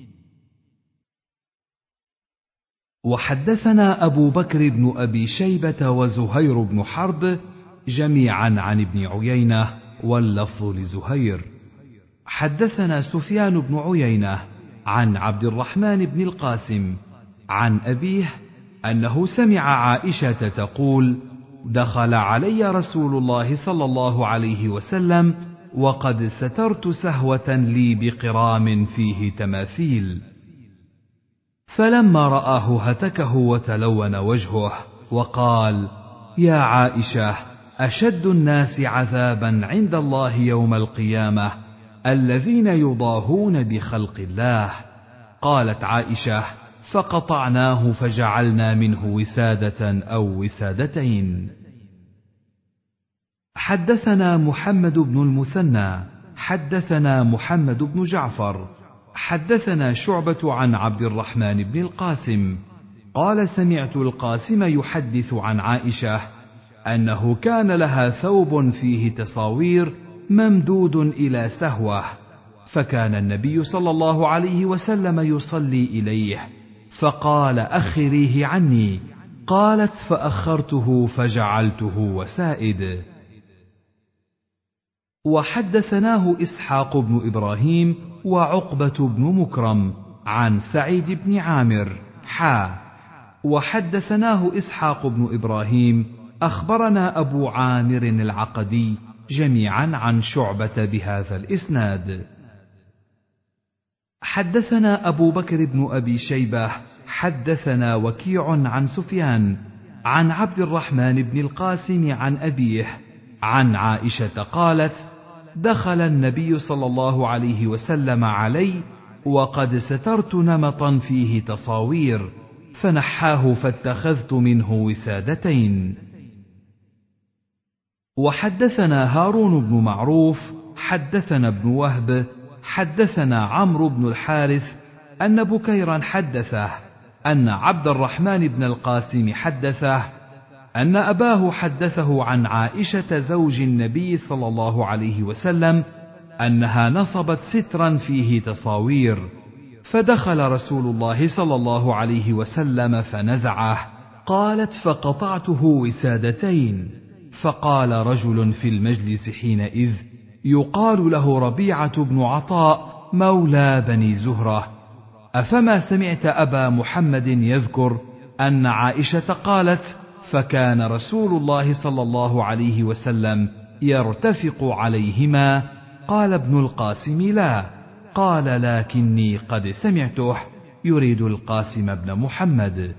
وحدثنا أبو بكر بن أبي شيبة وزهير بن حرب جميعا عن ابن عيينة واللفظ لزهير. حدثنا سفيان بن عيينة عن عبد الرحمن بن القاسم عن أبيه أنه سمع عائشة تقول: دخل علي رسول الله صلى الله عليه وسلم وقد سترت سهوة لي بقرام فيه تماثيل، فلما رآه هتكه وتلون وجهه وقال: يا عائشة، أشد الناس عذابا عند الله يوم القيامة الذين يضاهون بخلق الله. قالت عائشة: فقطعناه فجعلنا منه وسادة أو وسادتين. حدثنا محمد بن المثنى حدثنا محمد بن جعفر حدثنا شعبة عن عبد الرحمن بن القاسم قال: سمعت القاسم يحدث عن عائشة أنه كان لها ثوب فيه تصاوير ممدود إلى سهوة، فكان النبي صلى الله عليه وسلم يصلي إليه فقال: أخريه عني. قالت: فأخرته فجعلته وسائد. وحدثناه إسحاق بن إبراهيم وعقبة بن مكرم عن سعيد بن عامر وحدثناه إسحاق بن إبراهيم أخبرنا أبو عامر العقدي جميعا عن شعبة بهذا الإسناد. حدثنا أبو بكر بن أبي شيبة حدثنا وكيع عن سفيان عن عبد الرحمن بن القاسم عن أبيه عن عائشة قالت: دخل النبي صلى الله عليه وسلم علي وقد سترت نمطا فيه تصاوير، فنحاه فاتخذت منه وسادتين. وحدثنا هارون بن معروف حدثنا ابن وهب حدثنا عمرو بن الحارث أن بكيرا حدثه أن عبد الرحمن بن القاسم حدثه أن أباه حدثه عن عائشة زوج النبي صلى الله عليه وسلم أنها نصبت سترا فيه تصاوير، فدخل رسول الله صلى الله عليه وسلم فنزعه. قالت: فقطعته وسادتين. فقال رجل في المجلس حينئذ يقال له ربيعة بن عطاء مولى بني زهرة: أفما سمعت أبا محمد يذكر أن عائشة قالت: فكان رسول الله صلى الله عليه وسلم يرتفق عليهما؟ قال ابن القاسم: لا. قال: لكني قد سمعته، يريد القاسم بن محمد.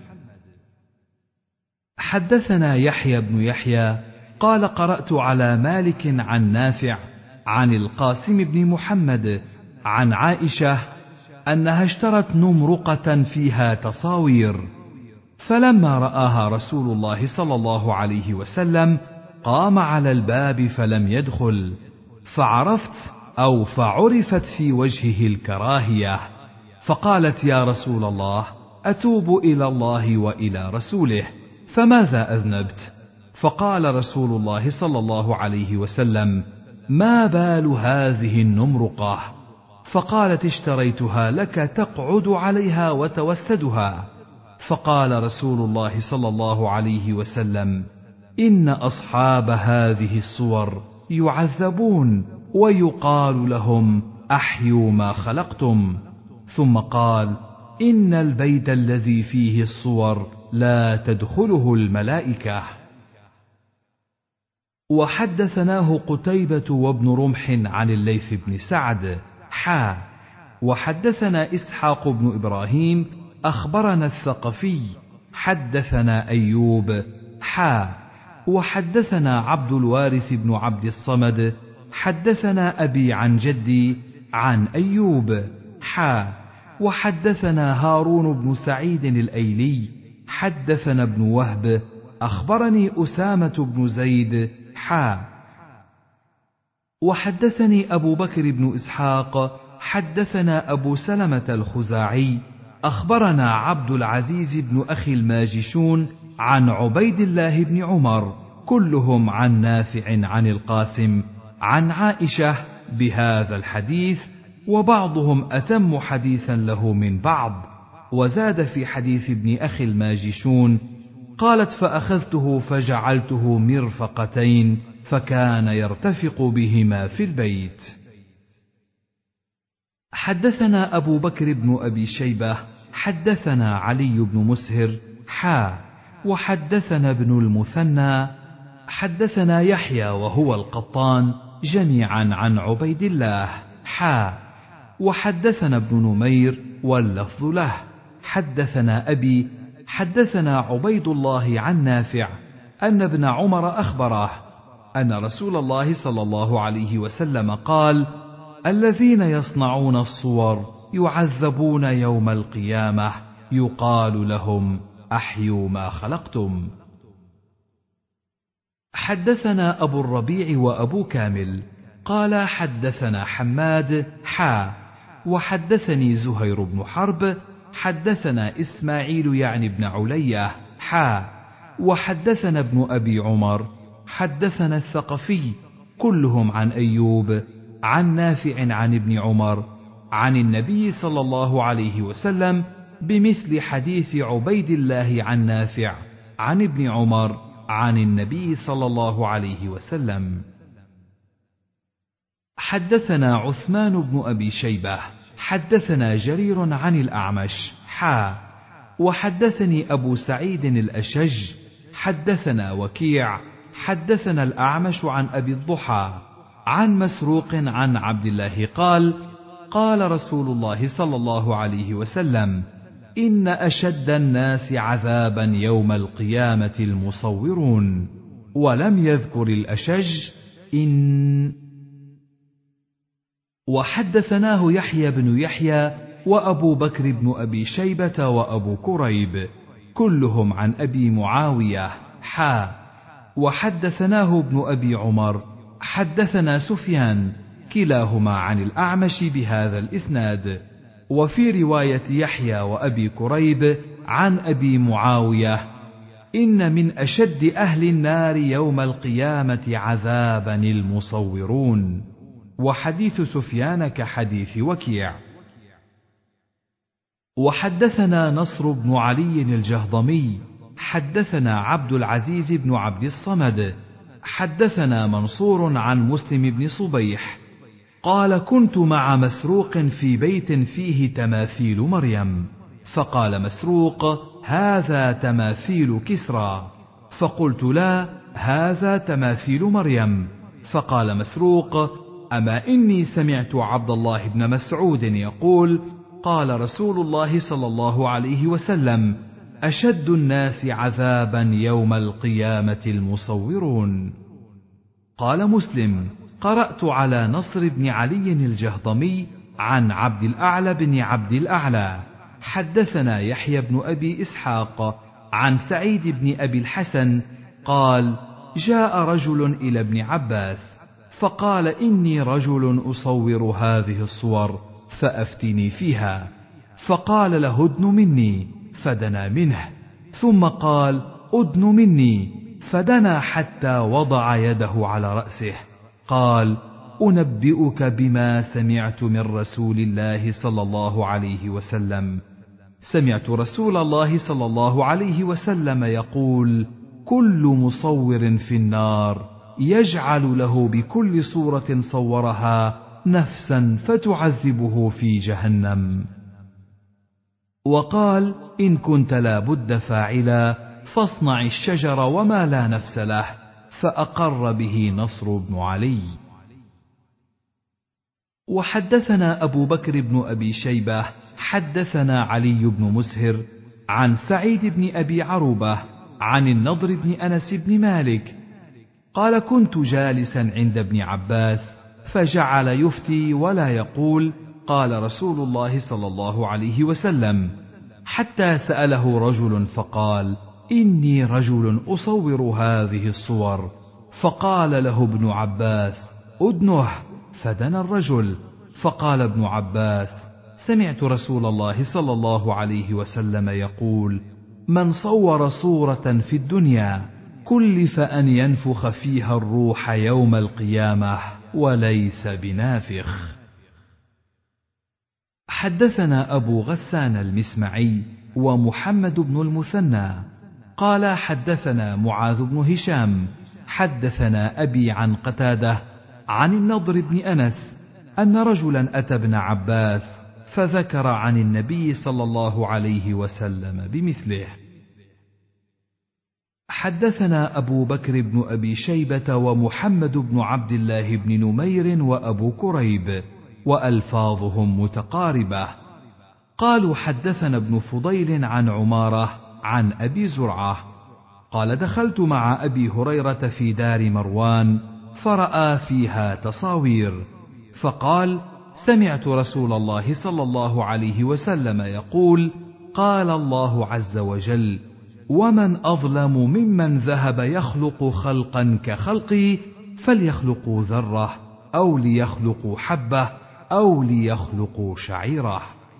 حدثنا يحيى بن يحيى قال: قرأت على مالك عن نافع عن القاسم بن محمد عن عائشة أنها اشترت نمرقة فيها تصاوير، فلما رآها رسول الله صلى الله عليه وسلم قام على الباب فلم يدخل، فعرفت في وجهه الكراهية، فقالت: يا رسول الله، أتوب إلى الله وإلى رسوله، فماذا أذنبت؟ فقال رسول الله صلى الله عليه وسلم: ما بال هذه النمرقة؟ فقالت: اشتريتها لك تقعد عليها وتوسدها. فقال رسول الله صلى الله عليه وسلم: إن أصحاب هذه الصور يعذبون ويقال لهم أحيوا ما خلقتم. ثم قال: إن البيت الذي فيه الصور لا تدخله الملائكة. وحدثناه قتيبة وابن رمح عن الليث بن سعد وحدثنا إسحاق بن إبراهيم أخبرنا الثقفي حدثنا أيوب وحدثنا عبد الوارث بن عبد الصمد حدثنا أبي عن جدي عن أيوب وحدثنا هارون بن سعيد الأيلي حدثنا ابن وهب أخبرني أسامة بن زيد وحدثني أبو بكر بن إسحاق حدثنا أبو سلمة الخزاعي أخبرنا عبد العزيز بن أخي الماجشون عن عبيد الله بن عمر كلهم عن نافع عن القاسم عن عائشة بهذا الحديث، وبعضهم أتم حديثا له من بعض. وزاد في حديث ابن أخي الماجشون: قالت: فأخذته فجعلته مرفقتين فكان يرتفق بهما في البيت. حدثنا أبو بكر بن أبي شيبة حدثنا علي بن مسهر وحدثنا ابن المثنى حدثنا يحيى وهو القطان جميعا عن عبيد الله وحدثنا ابن نمير واللفظ له حدثنا أبي حدثنا عبيد الله عن نافع أن ابن عمر أخبره أن رسول الله صلى الله عليه وسلم قال: الذين يصنعون الصور يعذبون يوم القيامة يقال لهم أحيوا ما خلقتم. حدثنا أبو الربيع وأبو كامل قال حدثنا حماد وحدثني زهير بن حرب حدثنا إسماعيل يعني بن علية وحدثنا ابن أبي عمر حدثنا الثقفي كلهم عن أيوب عن نافع عن ابن عمر عن النبي صلى الله عليه وسلم بمثل حديث عبيد الله عن نافع عن ابن عمر عن النبي صلى الله عليه وسلم. حدثنا عثمان بن أبي شيبة حدثنا جرير عن الأعمش وحدثني أبو سعيد الأشج حدثنا وكيع حدثنا الأعمش عن أبي الضحى عن مسروق عن عبد الله قال: قال رسول الله صلى الله عليه وسلم: إن أشد الناس عذابا يوم القيامة المصورون. ولم يذكر الأشج وحدثناه يحيى بن يحيى وأبو بكر بن أبي شيبة وأبو كريب كلهم عن أبي معاوية وحدثناه ابن أبي عمر حدثنا سفيان كلاهما عن الأعمش بهذا الإسناد. وفي رواية يحيى وأبي كريب عن أبي معاوية: إن من أشد أهل النار يوم القيامة عذابا المصورون. وحديث سفيان كحديث وكيع. وحدثنا نصر بن علي الجهضمي حدثنا عبد العزيز بن عبد الصمد حدثنا منصور عن مسلم بن صبيح قال: كنت مع مسروق في بيت فيه تماثيل مريم، فقال مسروق: هذا تماثيل كسرى، فقلت: لا، هذا تماثيل مريم. فقال مسروق: أما إني سمعت عبد الله بن مسعود يقول: قال رسول الله صلى الله عليه وسلم: أشد الناس عذابا يوم القيامة المصورون. قال مسلم: قرأت على نصر بن علي الجهضمي عن عبد الأعلى بن عبد الأعلى حدثنا يحيى بن أبي إسحاق عن سعيد بن أبي الحسن قال: جاء رجل إلى ابن عباس فقال: إني رجل أصور هذه الصور فأفتني فيها. فقال له: ادن مني، فدنا منه، ثم قال: ادن مني، فدنا حتى وضع يده على رأسه. قال: أنبئك بما سمعت من رسول الله صلى الله عليه وسلم. سمعت رسول الله صلى الله عليه وسلم يقول: كل مصور في النار يجعل له بكل صورة صورها نفسا فتعذبه في جهنم. وقال: إن كنت لا بد فاعلا فاصنع الشجر وما لا نفس له، فأقر به نصر بن علي. وحدثنا أبو بكر بن أبي شيبة حدثنا علي بن مسهر عن سعيد بن أبي عروبة عن النضر بن أنس بن مالك قال: كنت جالسا عند ابن عباس فجعل يفتي ولا يقول قال رسول الله صلى الله عليه وسلم، حتى سأله رجل فقال: إني رجل أصور هذه الصور. فقال له ابن عباس: أدنه. فدنا الرجل، فقال ابن عباس: سمعت رسول الله صلى الله عليه وسلم يقول: من صور صورة في الدنيا كلف أن ينفخ فيها الروح يوم القيامة وليس بنافخ. حدثنا أبو غسان المسمعي ومحمد بن المثنى قال: حدثنا معاذ بن هشام حدثنا أبي عن قتادة عن النضر بن أنس أن رجلا أتى ابن عباس فذكر عن النبي صلى الله عليه وسلم بمثله. حدثنا أبو بكر بن أبي شيبة ومحمد بن عبد الله بن نمير وأبو كريب وألفاظهم متقاربة قالوا: حدثنا ابن فضيل عن عمارة عن أبي زرعة قال: دخلت مع أبي هريرة في دار مروان فرأى فيها تصاوير، فقال: سمعت رسول الله صلى الله عليه وسلم يقول: قال الله عز وجل: ومن أظلم ممن ذهب يخلق خلقا كخلقي فليخلقوا ذرة أو ليخلقوا حبة أو ليخلقوا شعيرة.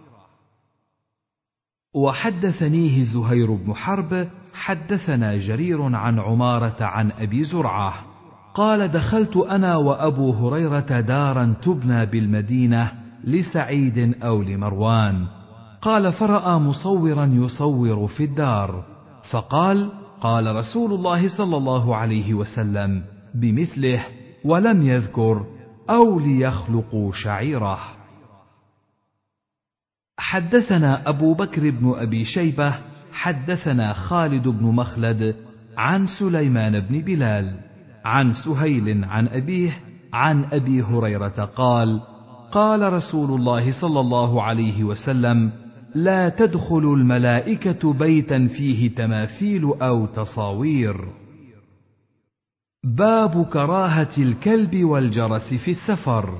وحدثنيه زهير بن حرب حدثنا جرير عن عمارة عن أبي زرعة قال: دخلت أنا وأبو هريرة دارا تبنى بالمدينة لسعيد أو لمروان، قال: فرأى مصورا يصور في الدار، فقال: قال رسول الله صلى الله عليه وسلم بمثله، ولم يذكر أو ليخلقوا شعيرة. حدثنا أبو بكر بن أبي شيبة حدثنا خالد بن مخلد عن سليمان بن بلال عن سهيل عن أبيه عن أبي هريرة قال: قال رسول الله صلى الله عليه وسلم: لا تدخل الملائكة بيتا فيه تماثيل أو تصاوير. باب كراهة الكلب والجرس في السفر.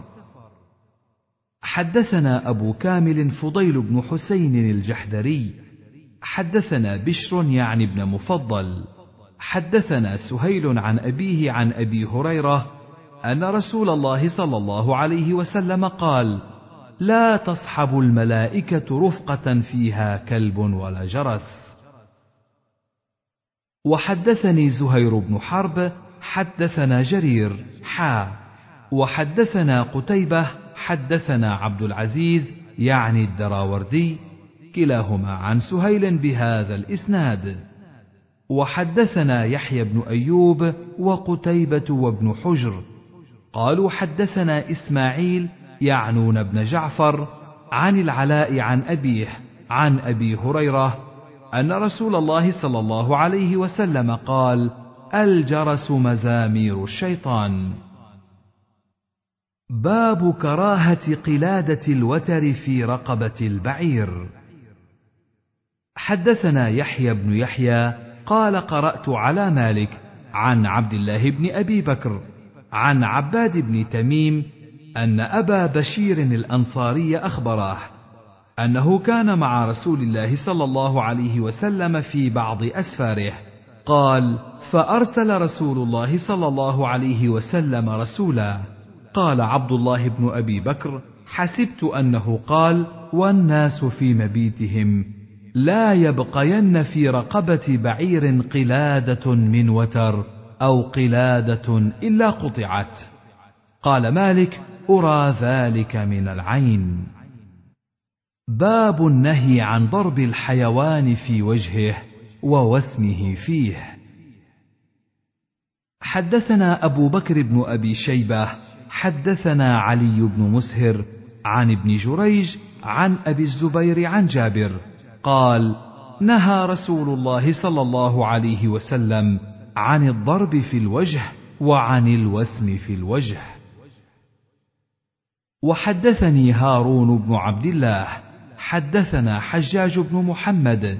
حدثنا أبو كامل فضيل بن حسين الجحدري حدثنا بشر يعني بن مفضل حدثنا سهيل عن أبيه عن أبي هريرة أن رسول الله صلى الله عليه وسلم قال: لا تصحب الملائكة رفقة فيها كلب ولا جرس. وحدثني زهير بن حرب حدثنا جرير وحدثنا قتيبة حدثنا عبد العزيز يعني الدراوردي كلاهما عن سهيل بهذا الإسناد. وحدثنا يحيى بن أيوب وقتيبة وابن حجر قالوا: حدثنا إسماعيل يعنون بن جعفر عن العلاء عن أبيه عن أبي هريرة أن رسول الله صلى الله عليه وسلم قال: الجرس مزامير الشيطان. باب كراهة قلادة الوتر في رقبة البعير. حدثنا يحيى بن يحيى قال: قرأت على مالك عن عبد الله بن أبي بكر عن عباد بن تميم أن أبا بشير الأنصاري أخبره أنه كان مع رسول الله صلى الله عليه وسلم في بعض أسفاره، قال: فأرسل رسول الله صلى الله عليه وسلم رسولا. قال عبد الله بن أبي بكر: حسبت أنه قال: والناس في مبيتهم لا يبقين في رقبة بعير قلادة من وتر أو قلادة إلا قطعت. قال مالك: أرى ذلك من العين. باب النهي عن ضرب الحيوان في وجهه ووسمه فيه. حدثنا أبو بكر بن أبي شيبة حدثنا علي بن مسهر عن ابن جريج عن أبي الزبير عن جابر قال: نهى رسول الله صلى الله عليه وسلم عن الضرب في الوجه وعن الوسم في الوجه. وحدثني هارون بن عبد الله حدثنا حجاج بن محمد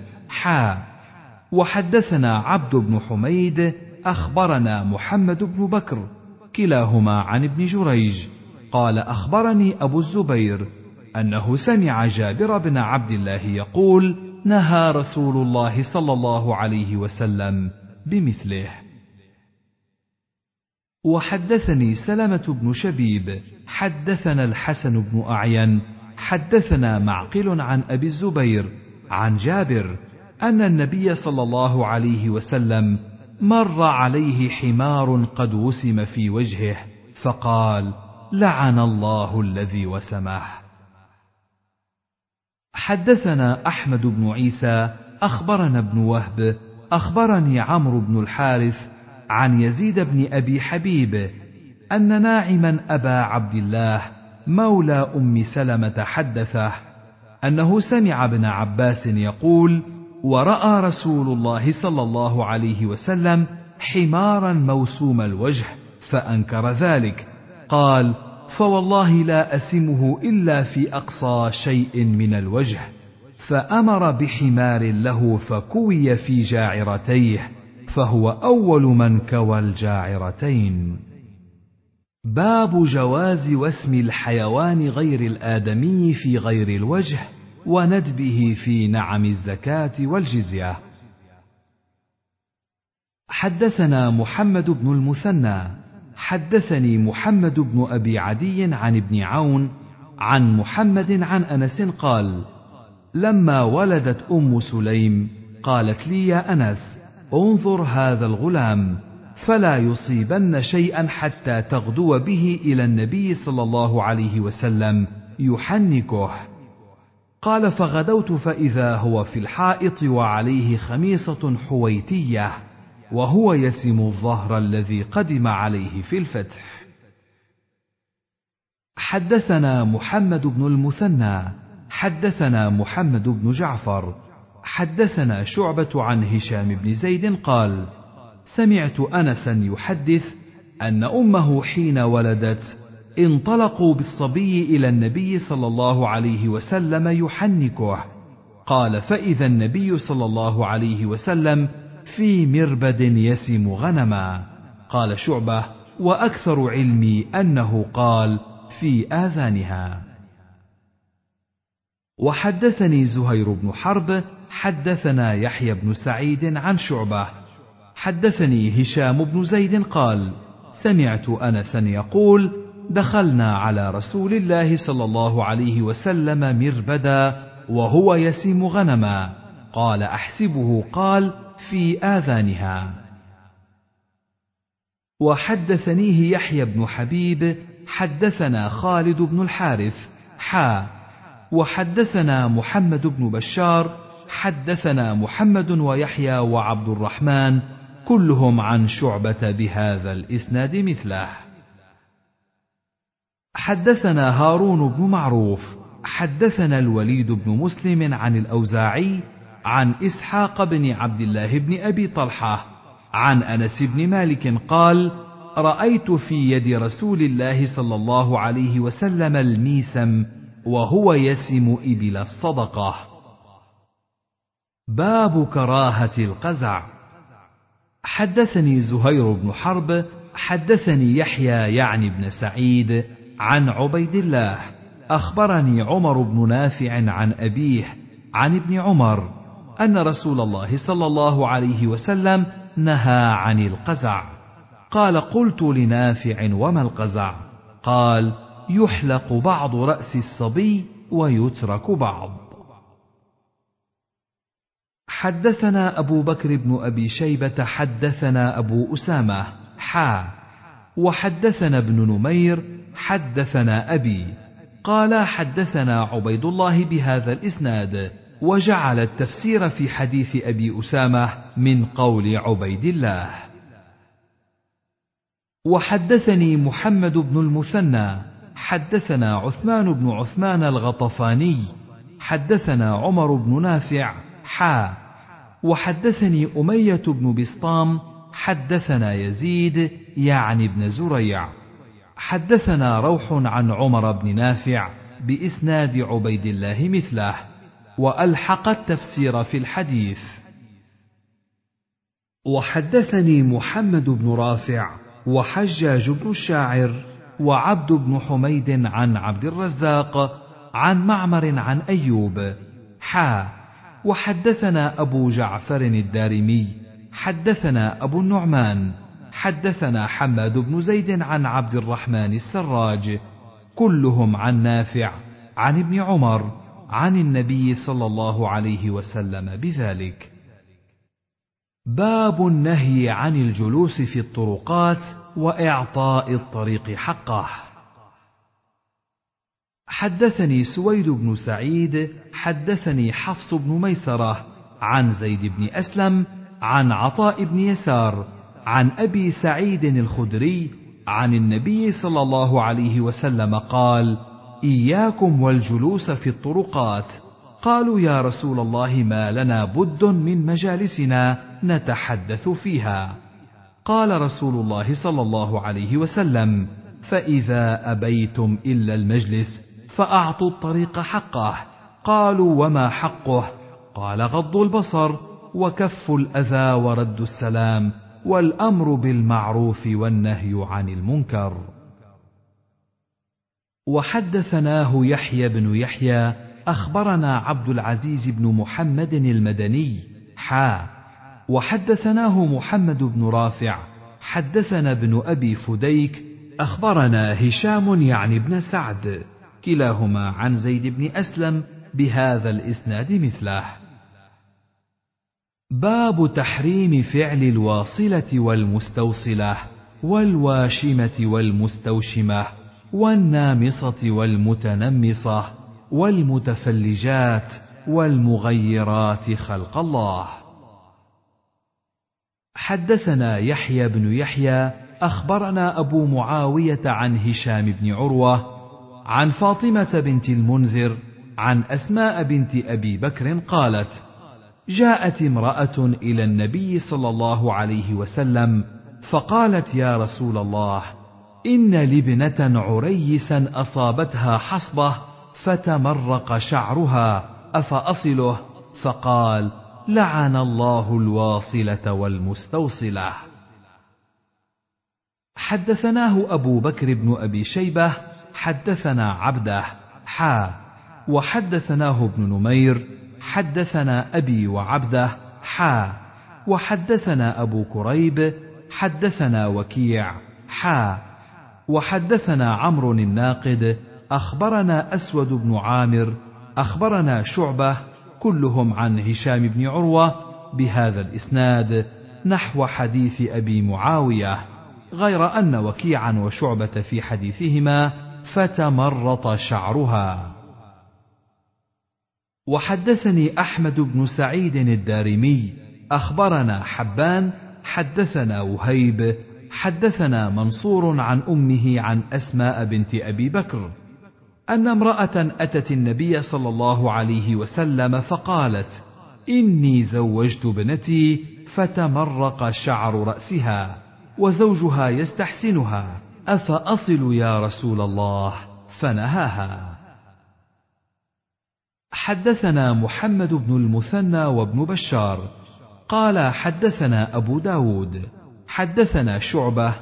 وحدثنا عبد بن حميد أخبرنا محمد بن بكر كلاهما عن ابن جريج قال: أخبرني أبو الزبير أنه سمع جابر بن عبد الله يقول: نهى رسول الله صلى الله عليه وسلم بمثله. وحدثني سلمة بن شبيب حدثنا الحسن بن أعين حدثنا معقل عن أبي الزبير عن جابر أن النبي صلى الله عليه وسلم مر عليه حمار قد وسم في وجهه فقال: لعن الله الذي وسمه. حدثنا أحمد بن عيسى أخبرنا ابن وهب أخبرني عمرو بن الحارث عن يزيد بن أبي حبيب أن ناعما أبا عبد الله مولى أم سلمة حدثه أنه سمع ابن عباس يقول: ورأى رسول الله صلى الله عليه وسلم حمارا موسوم الوجه فأنكر ذلك، قال: فوالله لا أسمه إلا في أقصى شيء من الوجه، فأمر بحمار له فكوي في جاعرتيه، فهو أول من كوى الجاعرتين. باب جواز وسم الحيوان غير الآدمي في غير الوجه وندبه في نعم الزكاة والجزية. حدثنا محمد بن المثنى حدثني محمد بن أبي عدي عن ابن عون عن محمد عن أنس قال: لما ولدت أم سليم قالت لي: يا أنس، انظر هذا الغلام فلا يصيبن شيئا حتى تغدو به إلى النبي صلى الله عليه وسلم يحنكه. قال: فغدوت فإذا هو في الحائط وعليه خميصة حويتية وهو يسم الظهر الذي قدم عليه في الفتح. حدثنا محمد بن المثنى حدثنا محمد بن جعفر حدثنا شعبة عن هشام بن زيد قال: سمعت أنسا يحدث أن أمه حين ولدت انطلقوا بالصبي إلى النبي صلى الله عليه وسلم يحنكه. قال: فإذا النبي صلى الله عليه وسلم في مربد يسم غنما. قال شعبة: وأكثر علمي أنه قال: في آذانها. وحدثني زهير بن حرب حدثنا يحيى بن سعيد عن شعبة حدثني هشام بن زيد قال: سمعت أنسا يقول: دخلنا على رسول الله صلى الله عليه وسلم مربدا وهو يسم غنما. قال: أحسبه قال: في آذانها. وحدثنيه يحيى بن حبيب حدثنا خالد بن الحارث وحدثنا محمد بن بشار حدثنا محمد ويحيى وعبد الرحمن كلهم عن شعبة بهذا الإسناد مثله. حدثنا هارون بن معروف حدثنا الوليد بن مسلم عن الأوزاعي عن إسحاق بن عبد الله بن أبي طلحة عن أنس بن مالك قال: رأيت في يد رسول الله صلى الله عليه وسلم الميسم وهو يسم إبل الصدقة. باب كراهة القزع. حدثني زهير بن حرب حدثني يحيى يعني بن سعيد عن عبيد الله أخبرني عمر بن نافع عن أبيه عن ابن عمر أن رسول الله صلى الله عليه وسلم نهى عن القزع. قال: قلت لنافع: وما القزع؟ قال: يحلق بعض رأس الصبي ويترك بعض. حدثنا أبو بكر بن أبي شيبة حدثنا أبو أسامة وحدثنا ابن نمير حدثنا أبي قال: حدثنا عبيد الله بهذا الإسناد، وجعل التفسير في حديث أبي أسامة من قول عبيد الله. وحدثني محمد بن المثنى حدثنا عثمان بن عثمان الغطفاني حدثنا عمر بن نافع وحدثني أمية بن بسطام حدثنا يزيد يعني بن زريع حدثنا روح عن عمر بن نافع بإسناد عبيد الله مثله، وألحق التفسير في الحديث. وحدثني محمد بن رافع وحجاج بن الشاعر وعبد بن حميد عن عبد الرزاق عن معمر عن أيوب وحدثنا أبو جعفر الدارمي حدثنا أبو النعمان حدثنا حماد بن زيد عن عبد الرحمن السراج كلهم عن نافع عن ابن عمر عن النبي صلى الله عليه وسلم بذلك. باب النهي عن الجلوس في الطرقات وإعطاء الطريق حقه. حدثني سويد بن سعيد حدثني حفص بن ميسرة عن زيد بن أسلم عن عطاء بن يسار عن أبي سعيد الخدري عن النبي صلى الله عليه وسلم قال: إياكم والجلوس في الطرقات. قالوا: يا رسول الله، ما لنا بد من مجالسنا نتحدث فيها. قال رسول الله صلى الله عليه وسلم: فإذا أبيتم إلا المجلس فأعطوا الطريق حقه. قالوا: وما حقه؟ قال: غض البصر وكف الأذى ورد السلام والأمر بالمعروف والنهي عن المنكر. وحدثناه يحيى بن يحيى أخبرنا عبد العزيز بن محمد المدني وحدثناه محمد بن رافع حدثنا ابن أبي فديك أخبرنا هشام يعني بن سعد كلاهما عن زيد بن أسلم بهذا الإسناد مثله. باب تحريم فعل الواصلة والمستوصلة والواشمة والمستوشمة والنامصة والمتنمصة والمتفلجات والمغيرات خلق الله. حدثنا يحيى بن يحيى أخبرنا أبو معاوية عن هشام بن عروة عن فاطمة بنت المنذر عن أسماء بنت أبي بكر قالت: جاءت امرأة إلى النبي صلى الله عليه وسلم فقالت: يا رسول الله، إن لابنة عريسا أصابتها حصبة فتمرق شعرها أفأصله؟ فقال: لعن الله الواصلة والمستوصلة. حدثناه أبو بكر بن أبي شيبة حدثنا عبده وحدثناه ابن نمير حدثنا أبي وعبده وحدثنا أبو كريب حدثنا وكيع وحدثنا عمرو الناقد أخبرنا أسود بن عامر أخبرنا شعبة كلهم عن هشام بن عروة بهذا الإسناد نحو حديث أبي معاوية، غير أن وكيعا وشعبة في حديثهما فتمرط شعرها. وحدثني أحمد بن سعيد الدارمي أخبرنا حبان حدثنا وهيب حدثنا منصور عن أمه عن أسماء بنت أبي بكر أن امرأة أتت النبي صلى الله عليه وسلم فقالت: إني زوجت ابنتي فتمرق شعر رأسها وزوجها يستحسنها، أفأصل يا رسول الله؟ فنهاها. حدثنا محمد بن المثنى وابن بشار قال حدثنا أبو داود حدثنا شعبة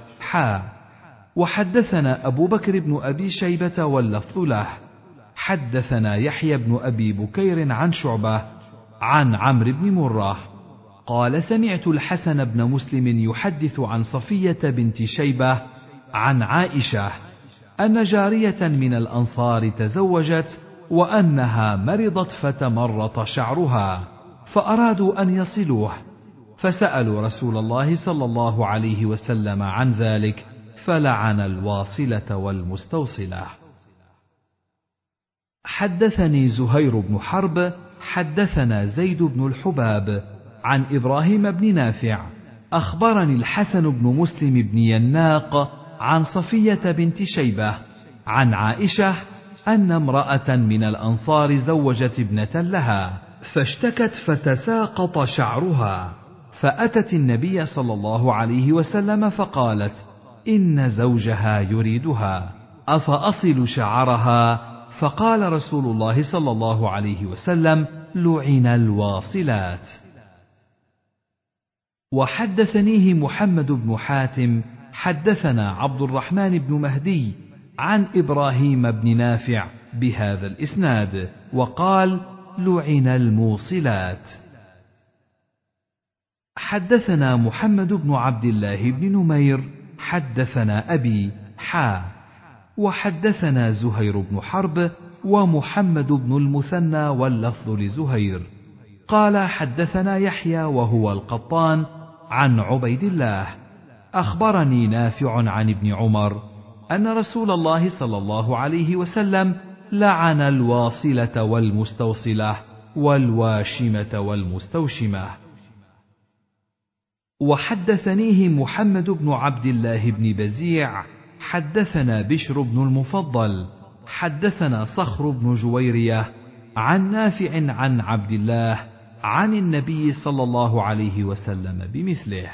وحدثنا أبو بكر بن أبي شيبة واللفظ له حدثنا يحيى بن أبي بكير عن شعبة عن عمرو بن مرة قال: سمعت الحسن بن مسلم يحدث عن صفية بنت شيبة عن عائشة أن جارية من الأنصار تزوجت وأنها مرضت فتمرط شعرها فأرادوا أن يصلوه فسألوا رسول الله صلى الله عليه وسلم عن ذلك فلعن الواصلة والمستوصلة. حدثني زهير بن حرب حدثنا زيد بن الحباب عن إبراهيم بن نافع أخبرني الحسن بن مسلم بن يناق عن صفية بنت شيبة عن عائشة أن امرأة من الأنصار زوجت ابنة لها فاشتكت فتساقط شعرها، فأتت النبي صلى الله عليه وسلم فقالت: إن زوجها يريدها، أفأصل شعرها؟ فقال رسول الله صلى الله عليه وسلم: لعن الواصلات. وحدثنيه محمد بن حاتم حدثنا عبد الرحمن بن مهدي عن إبراهيم بن نافع بهذا الإسناد، وقال: لعن الموصلات. حدثنا محمد بن عبد الله بن نمير حدثنا أبي وحدثنا زهير بن حرب ومحمد بن المثنى واللفظ لزهير قال: حدثنا يحيى وهو القطان عن عبيد الله أخبرني نافع عن ابن عمر أن رسول الله صلى الله عليه وسلم لعن الواصلة والمستوصلة والواشمة والمستوشمة. وحدثنيه محمد بن عبد الله بن بزيع حدثنا بشر بن المفضل حدثنا صخر بن جويرية عن نافع عن عبد الله عن النبي صلى الله عليه وسلم بمثله.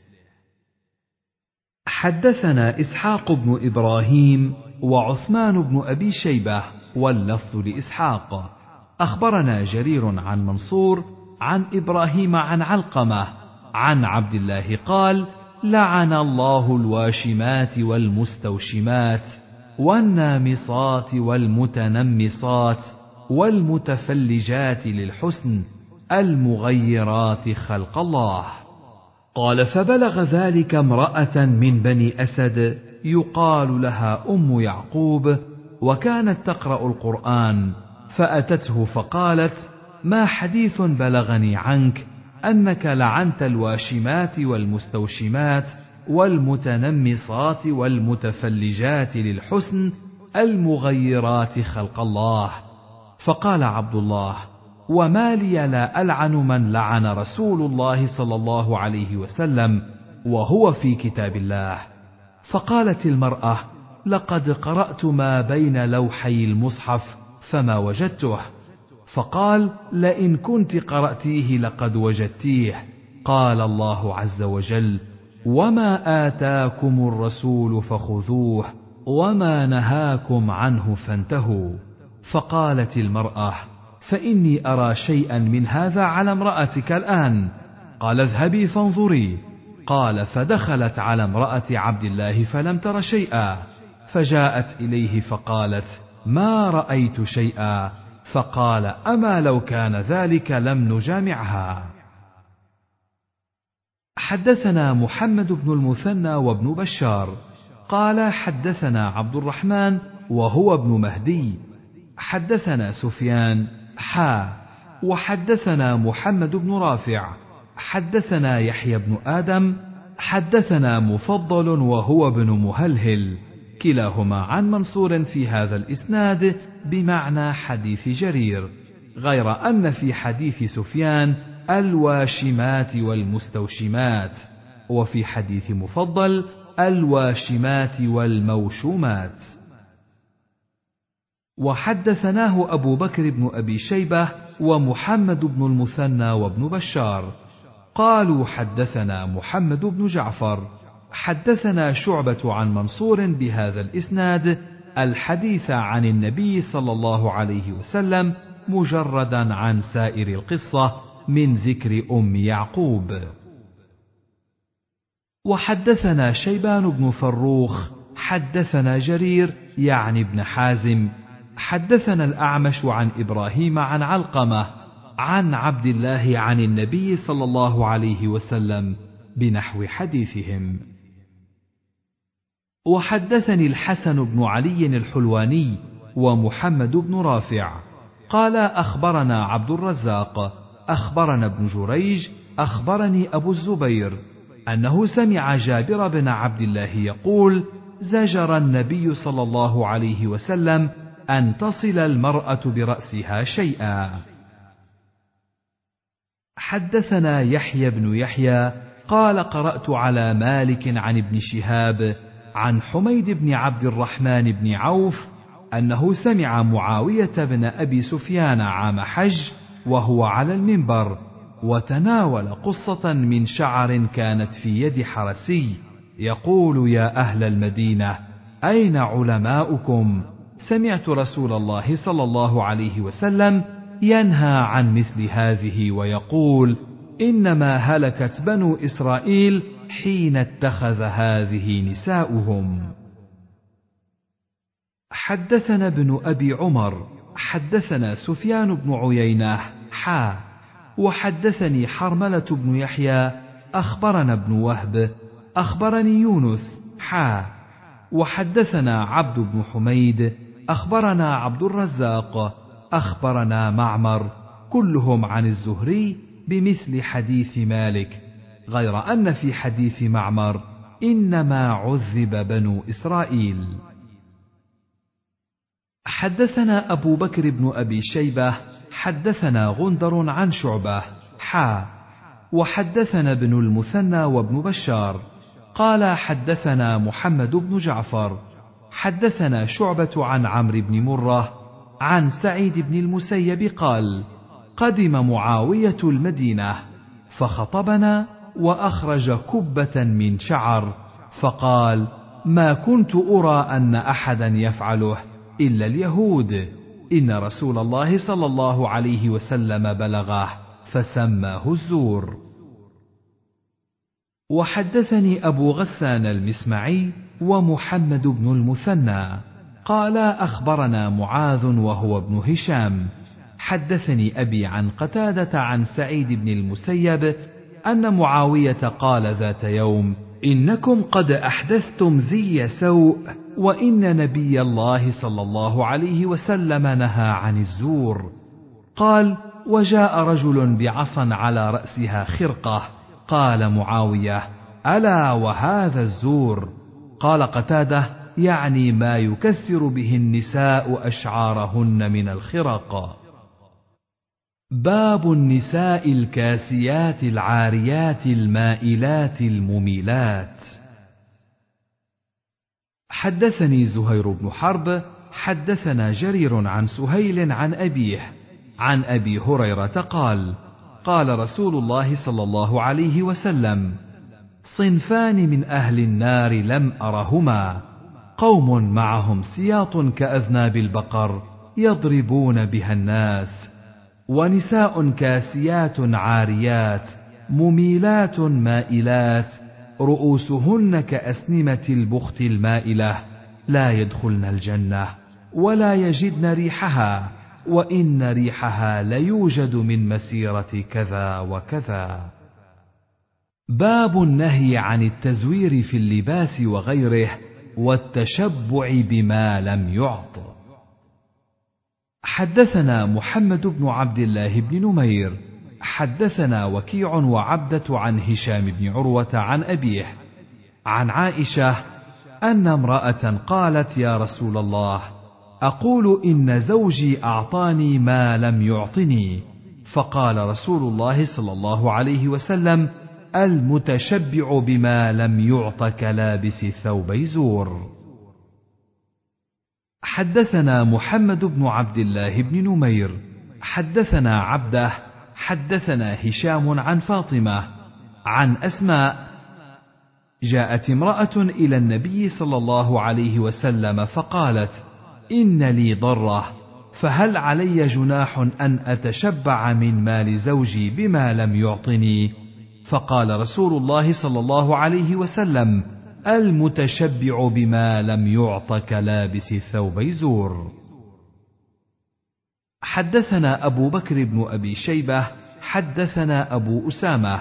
حدثنا إسحاق بن إبراهيم وعثمان بن أبي شيبة واللفظ لإسحاق أخبرنا جرير عن منصور عن إبراهيم عن علقمة عن عبد الله قال: لعن الله الواشمات والمستوشمات والنامصات والمتنمصات والمتفلجات للحسن المغيرات خلق الله. قال: فبلغ ذلك امرأة من بني أسد يقال لها أم يعقوب، وكانت تقرأ القرآن، فأتته فقالت: ما حديث بلغني عنك أنك لعنت الواشمات والمستوشمات والمتنمصات والمتفلجات للحسن المغيرات خلق الله. فقال عبد الله: وما لي لا ألعن من لعن رسول الله صلى الله عليه وسلم وهو في كتاب الله. فقالت المرأة: لقد قرأت ما بين لوحي المصحف فما وجدته. فقال: لئن كنت قرأتيه لقد وجدتيه. قال الله عز وجل: وما آتاكم الرسول فخذوه وما نهاكم عنه فانتهوا. فقالت المرأة: فإني أرى شيئا من هذا على امرأتك الآن. قال: اذهبي فانظري. قال: فدخلت على امرأة عبد الله فلم تر شيئا، فجاءت إليه فقالت: ما رأيت شيئا. فقال: أما لو كان ذلك لم نجامعها. حدثنا محمد بن المثنى وابن بشار قال: حدثنا عبد الرحمن وهو ابن مهدي حدثنا سفيان وحدثنا محمد بن رافع حدثنا يحيى بن آدم حدثنا مفضل وهو ابن مهلهل كلاهما عن منصور في هذا الإسناد بمعنى حديث جرير، غير أن في حديث سفيان الواشمات والمستوشمات، وفي حديث مفضل الواشمات والموشومات. وحدثناه أبو بكر بن أبي شيبة ومحمد بن المثنى وابن بشار قالوا: حدثنا محمد بن جعفر حدثنا شعبة عن منصور بهذا الإسناد الحديث عن النبي صلى الله عليه وسلم مجردا عن سائر القصة من ذكر أم يعقوب. وحدثنا شيبان بن فروخ حدثنا جرير يعني ابن حازم حدثنا الأعمش عن إبراهيم عن علقمة عن عبد الله عن النبي صلى الله عليه وسلم بنحو حديثهم. وحدثني الحسن بن علي الحلواني ومحمد بن رافع قال: أخبرنا عبد الرزاق أخبرنا ابن جريج أخبرني أبو الزبير أنه سمع جابر بن عبد الله يقول: زجر النبي صلى الله عليه وسلم أن تصل المرأة برأسها شيئا. حدثنا يحيى بن يحيى قال: قرأت على مالك عن ابن شهاب عن حميد بن عبد الرحمن بن عوف أنه سمع معاوية بن أبي سفيان عام حج وهو على المنبر، وتناول قصة من شعر كانت في يد حرسي يقول: يا أهل المدينة، أين علماؤكم؟ سمعت رسول الله صلى الله عليه وسلم ينهى عن مثل هذه ويقول: إنما هلكت بنو إسرائيل حين اتخذ هذه نساؤهم. حدثنا ابن أبي عمر حدثنا سفيان بن عيينة وحدثني حرملة بن يحيى أخبرنا ابن وهب أخبرني يونس وحدثنا عبد بن حميد أخبرنا عبد الرزاق أخبرنا معمر كلهم عن الزهري بمثل حديث مالك، غير أن في حديث معمر إنما عذب بنو إسرائيل. حدثنا أبو بكر بن أبي شيبة حدثنا غندر عن شعبة وحدثنا ابن المثنى وابن بشار قال حدثنا محمد بن جعفر حدثنا شعبة عن عمرو بن مرة عن سعيد بن المسيب قال: قدم معاوية المدينة فخطبنا وأخرج كبة من شعر فقال: ما كنت أرى أن أحدا يفعله إلا اليهود، إن رسول الله صلى الله عليه وسلم بلغه فسماه الزور. وحدثني أبو غسان المسمعي ومحمد بن المثنى قال: أخبرنا معاذ وهو ابن هشام حدثني أبي عن قتادة عن سعيد بن المسيب أن معاوية قال ذات يوم: إنكم قد أحدثتم زي سوء، وإن نبي الله صلى الله عليه وسلم نهى عن الزور. قال: وجاء رجل بعصا على رأسها خرقة، قال معاوية: ألا وهذا الزور؟ قال قتادة: يعني ما يكثر به النساء أشعارهن من الخرق. باب النساء الكاسيات العاريات المائلات المميلات. حدثني زهير بن حرب حدثنا جرير عن سهيل عن أبيه عن أبي هريرة قال: قال رسول الله صلى الله عليه وسلم: صنفان من أهل النار لم أرهما، قوم معهم سياط كأذناب البقر يضربون بها الناس، ونساء كاسيات عاريات مميلات مائلات رؤوسهن كأسنمة البخت المائلة، لا يدخلن الجنة ولا يجدن ريحها، وإن ريحها ليوجد من مسيرة كذا وكذا. باب النهي عن التزوير في اللباس وغيره والتشبع بما لم يعط. حدثنا محمد بن عبد الله بن نمير حدثنا وكيع وعبدة عن هشام بن عروة عن أبيه عن عائشة أن امرأة قالت: يا رسول الله، أقول إن زوجي أعطاني ما لم يعطني، فقال رسول الله صلى الله عليه وسلم: المتشبع بما لم يعط كلابس ثوبي زور. حدثنا محمد بن عبد الله بن نمير حدثنا عبده حدثنا هشام عن فاطمة عن أسماء: جاءت امرأة إلى النبي صلى الله عليه وسلم فقالت: إن لي ضرة، فهل علي جناح أن أتشبع من مال زوجي بما لم يعطني؟ فقال رسول الله صلى الله عليه وسلم: المتشبع بما لم يعط كلابس ثوبي زور. حدثنا أبو بكر بن أبي شيبة حدثنا أبو أسامة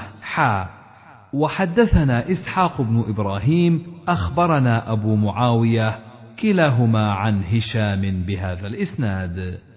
وحدثنا إسحاق بن إبراهيم أخبرنا أبو معاوية كلاهما عن هشام بهذا الإسناد.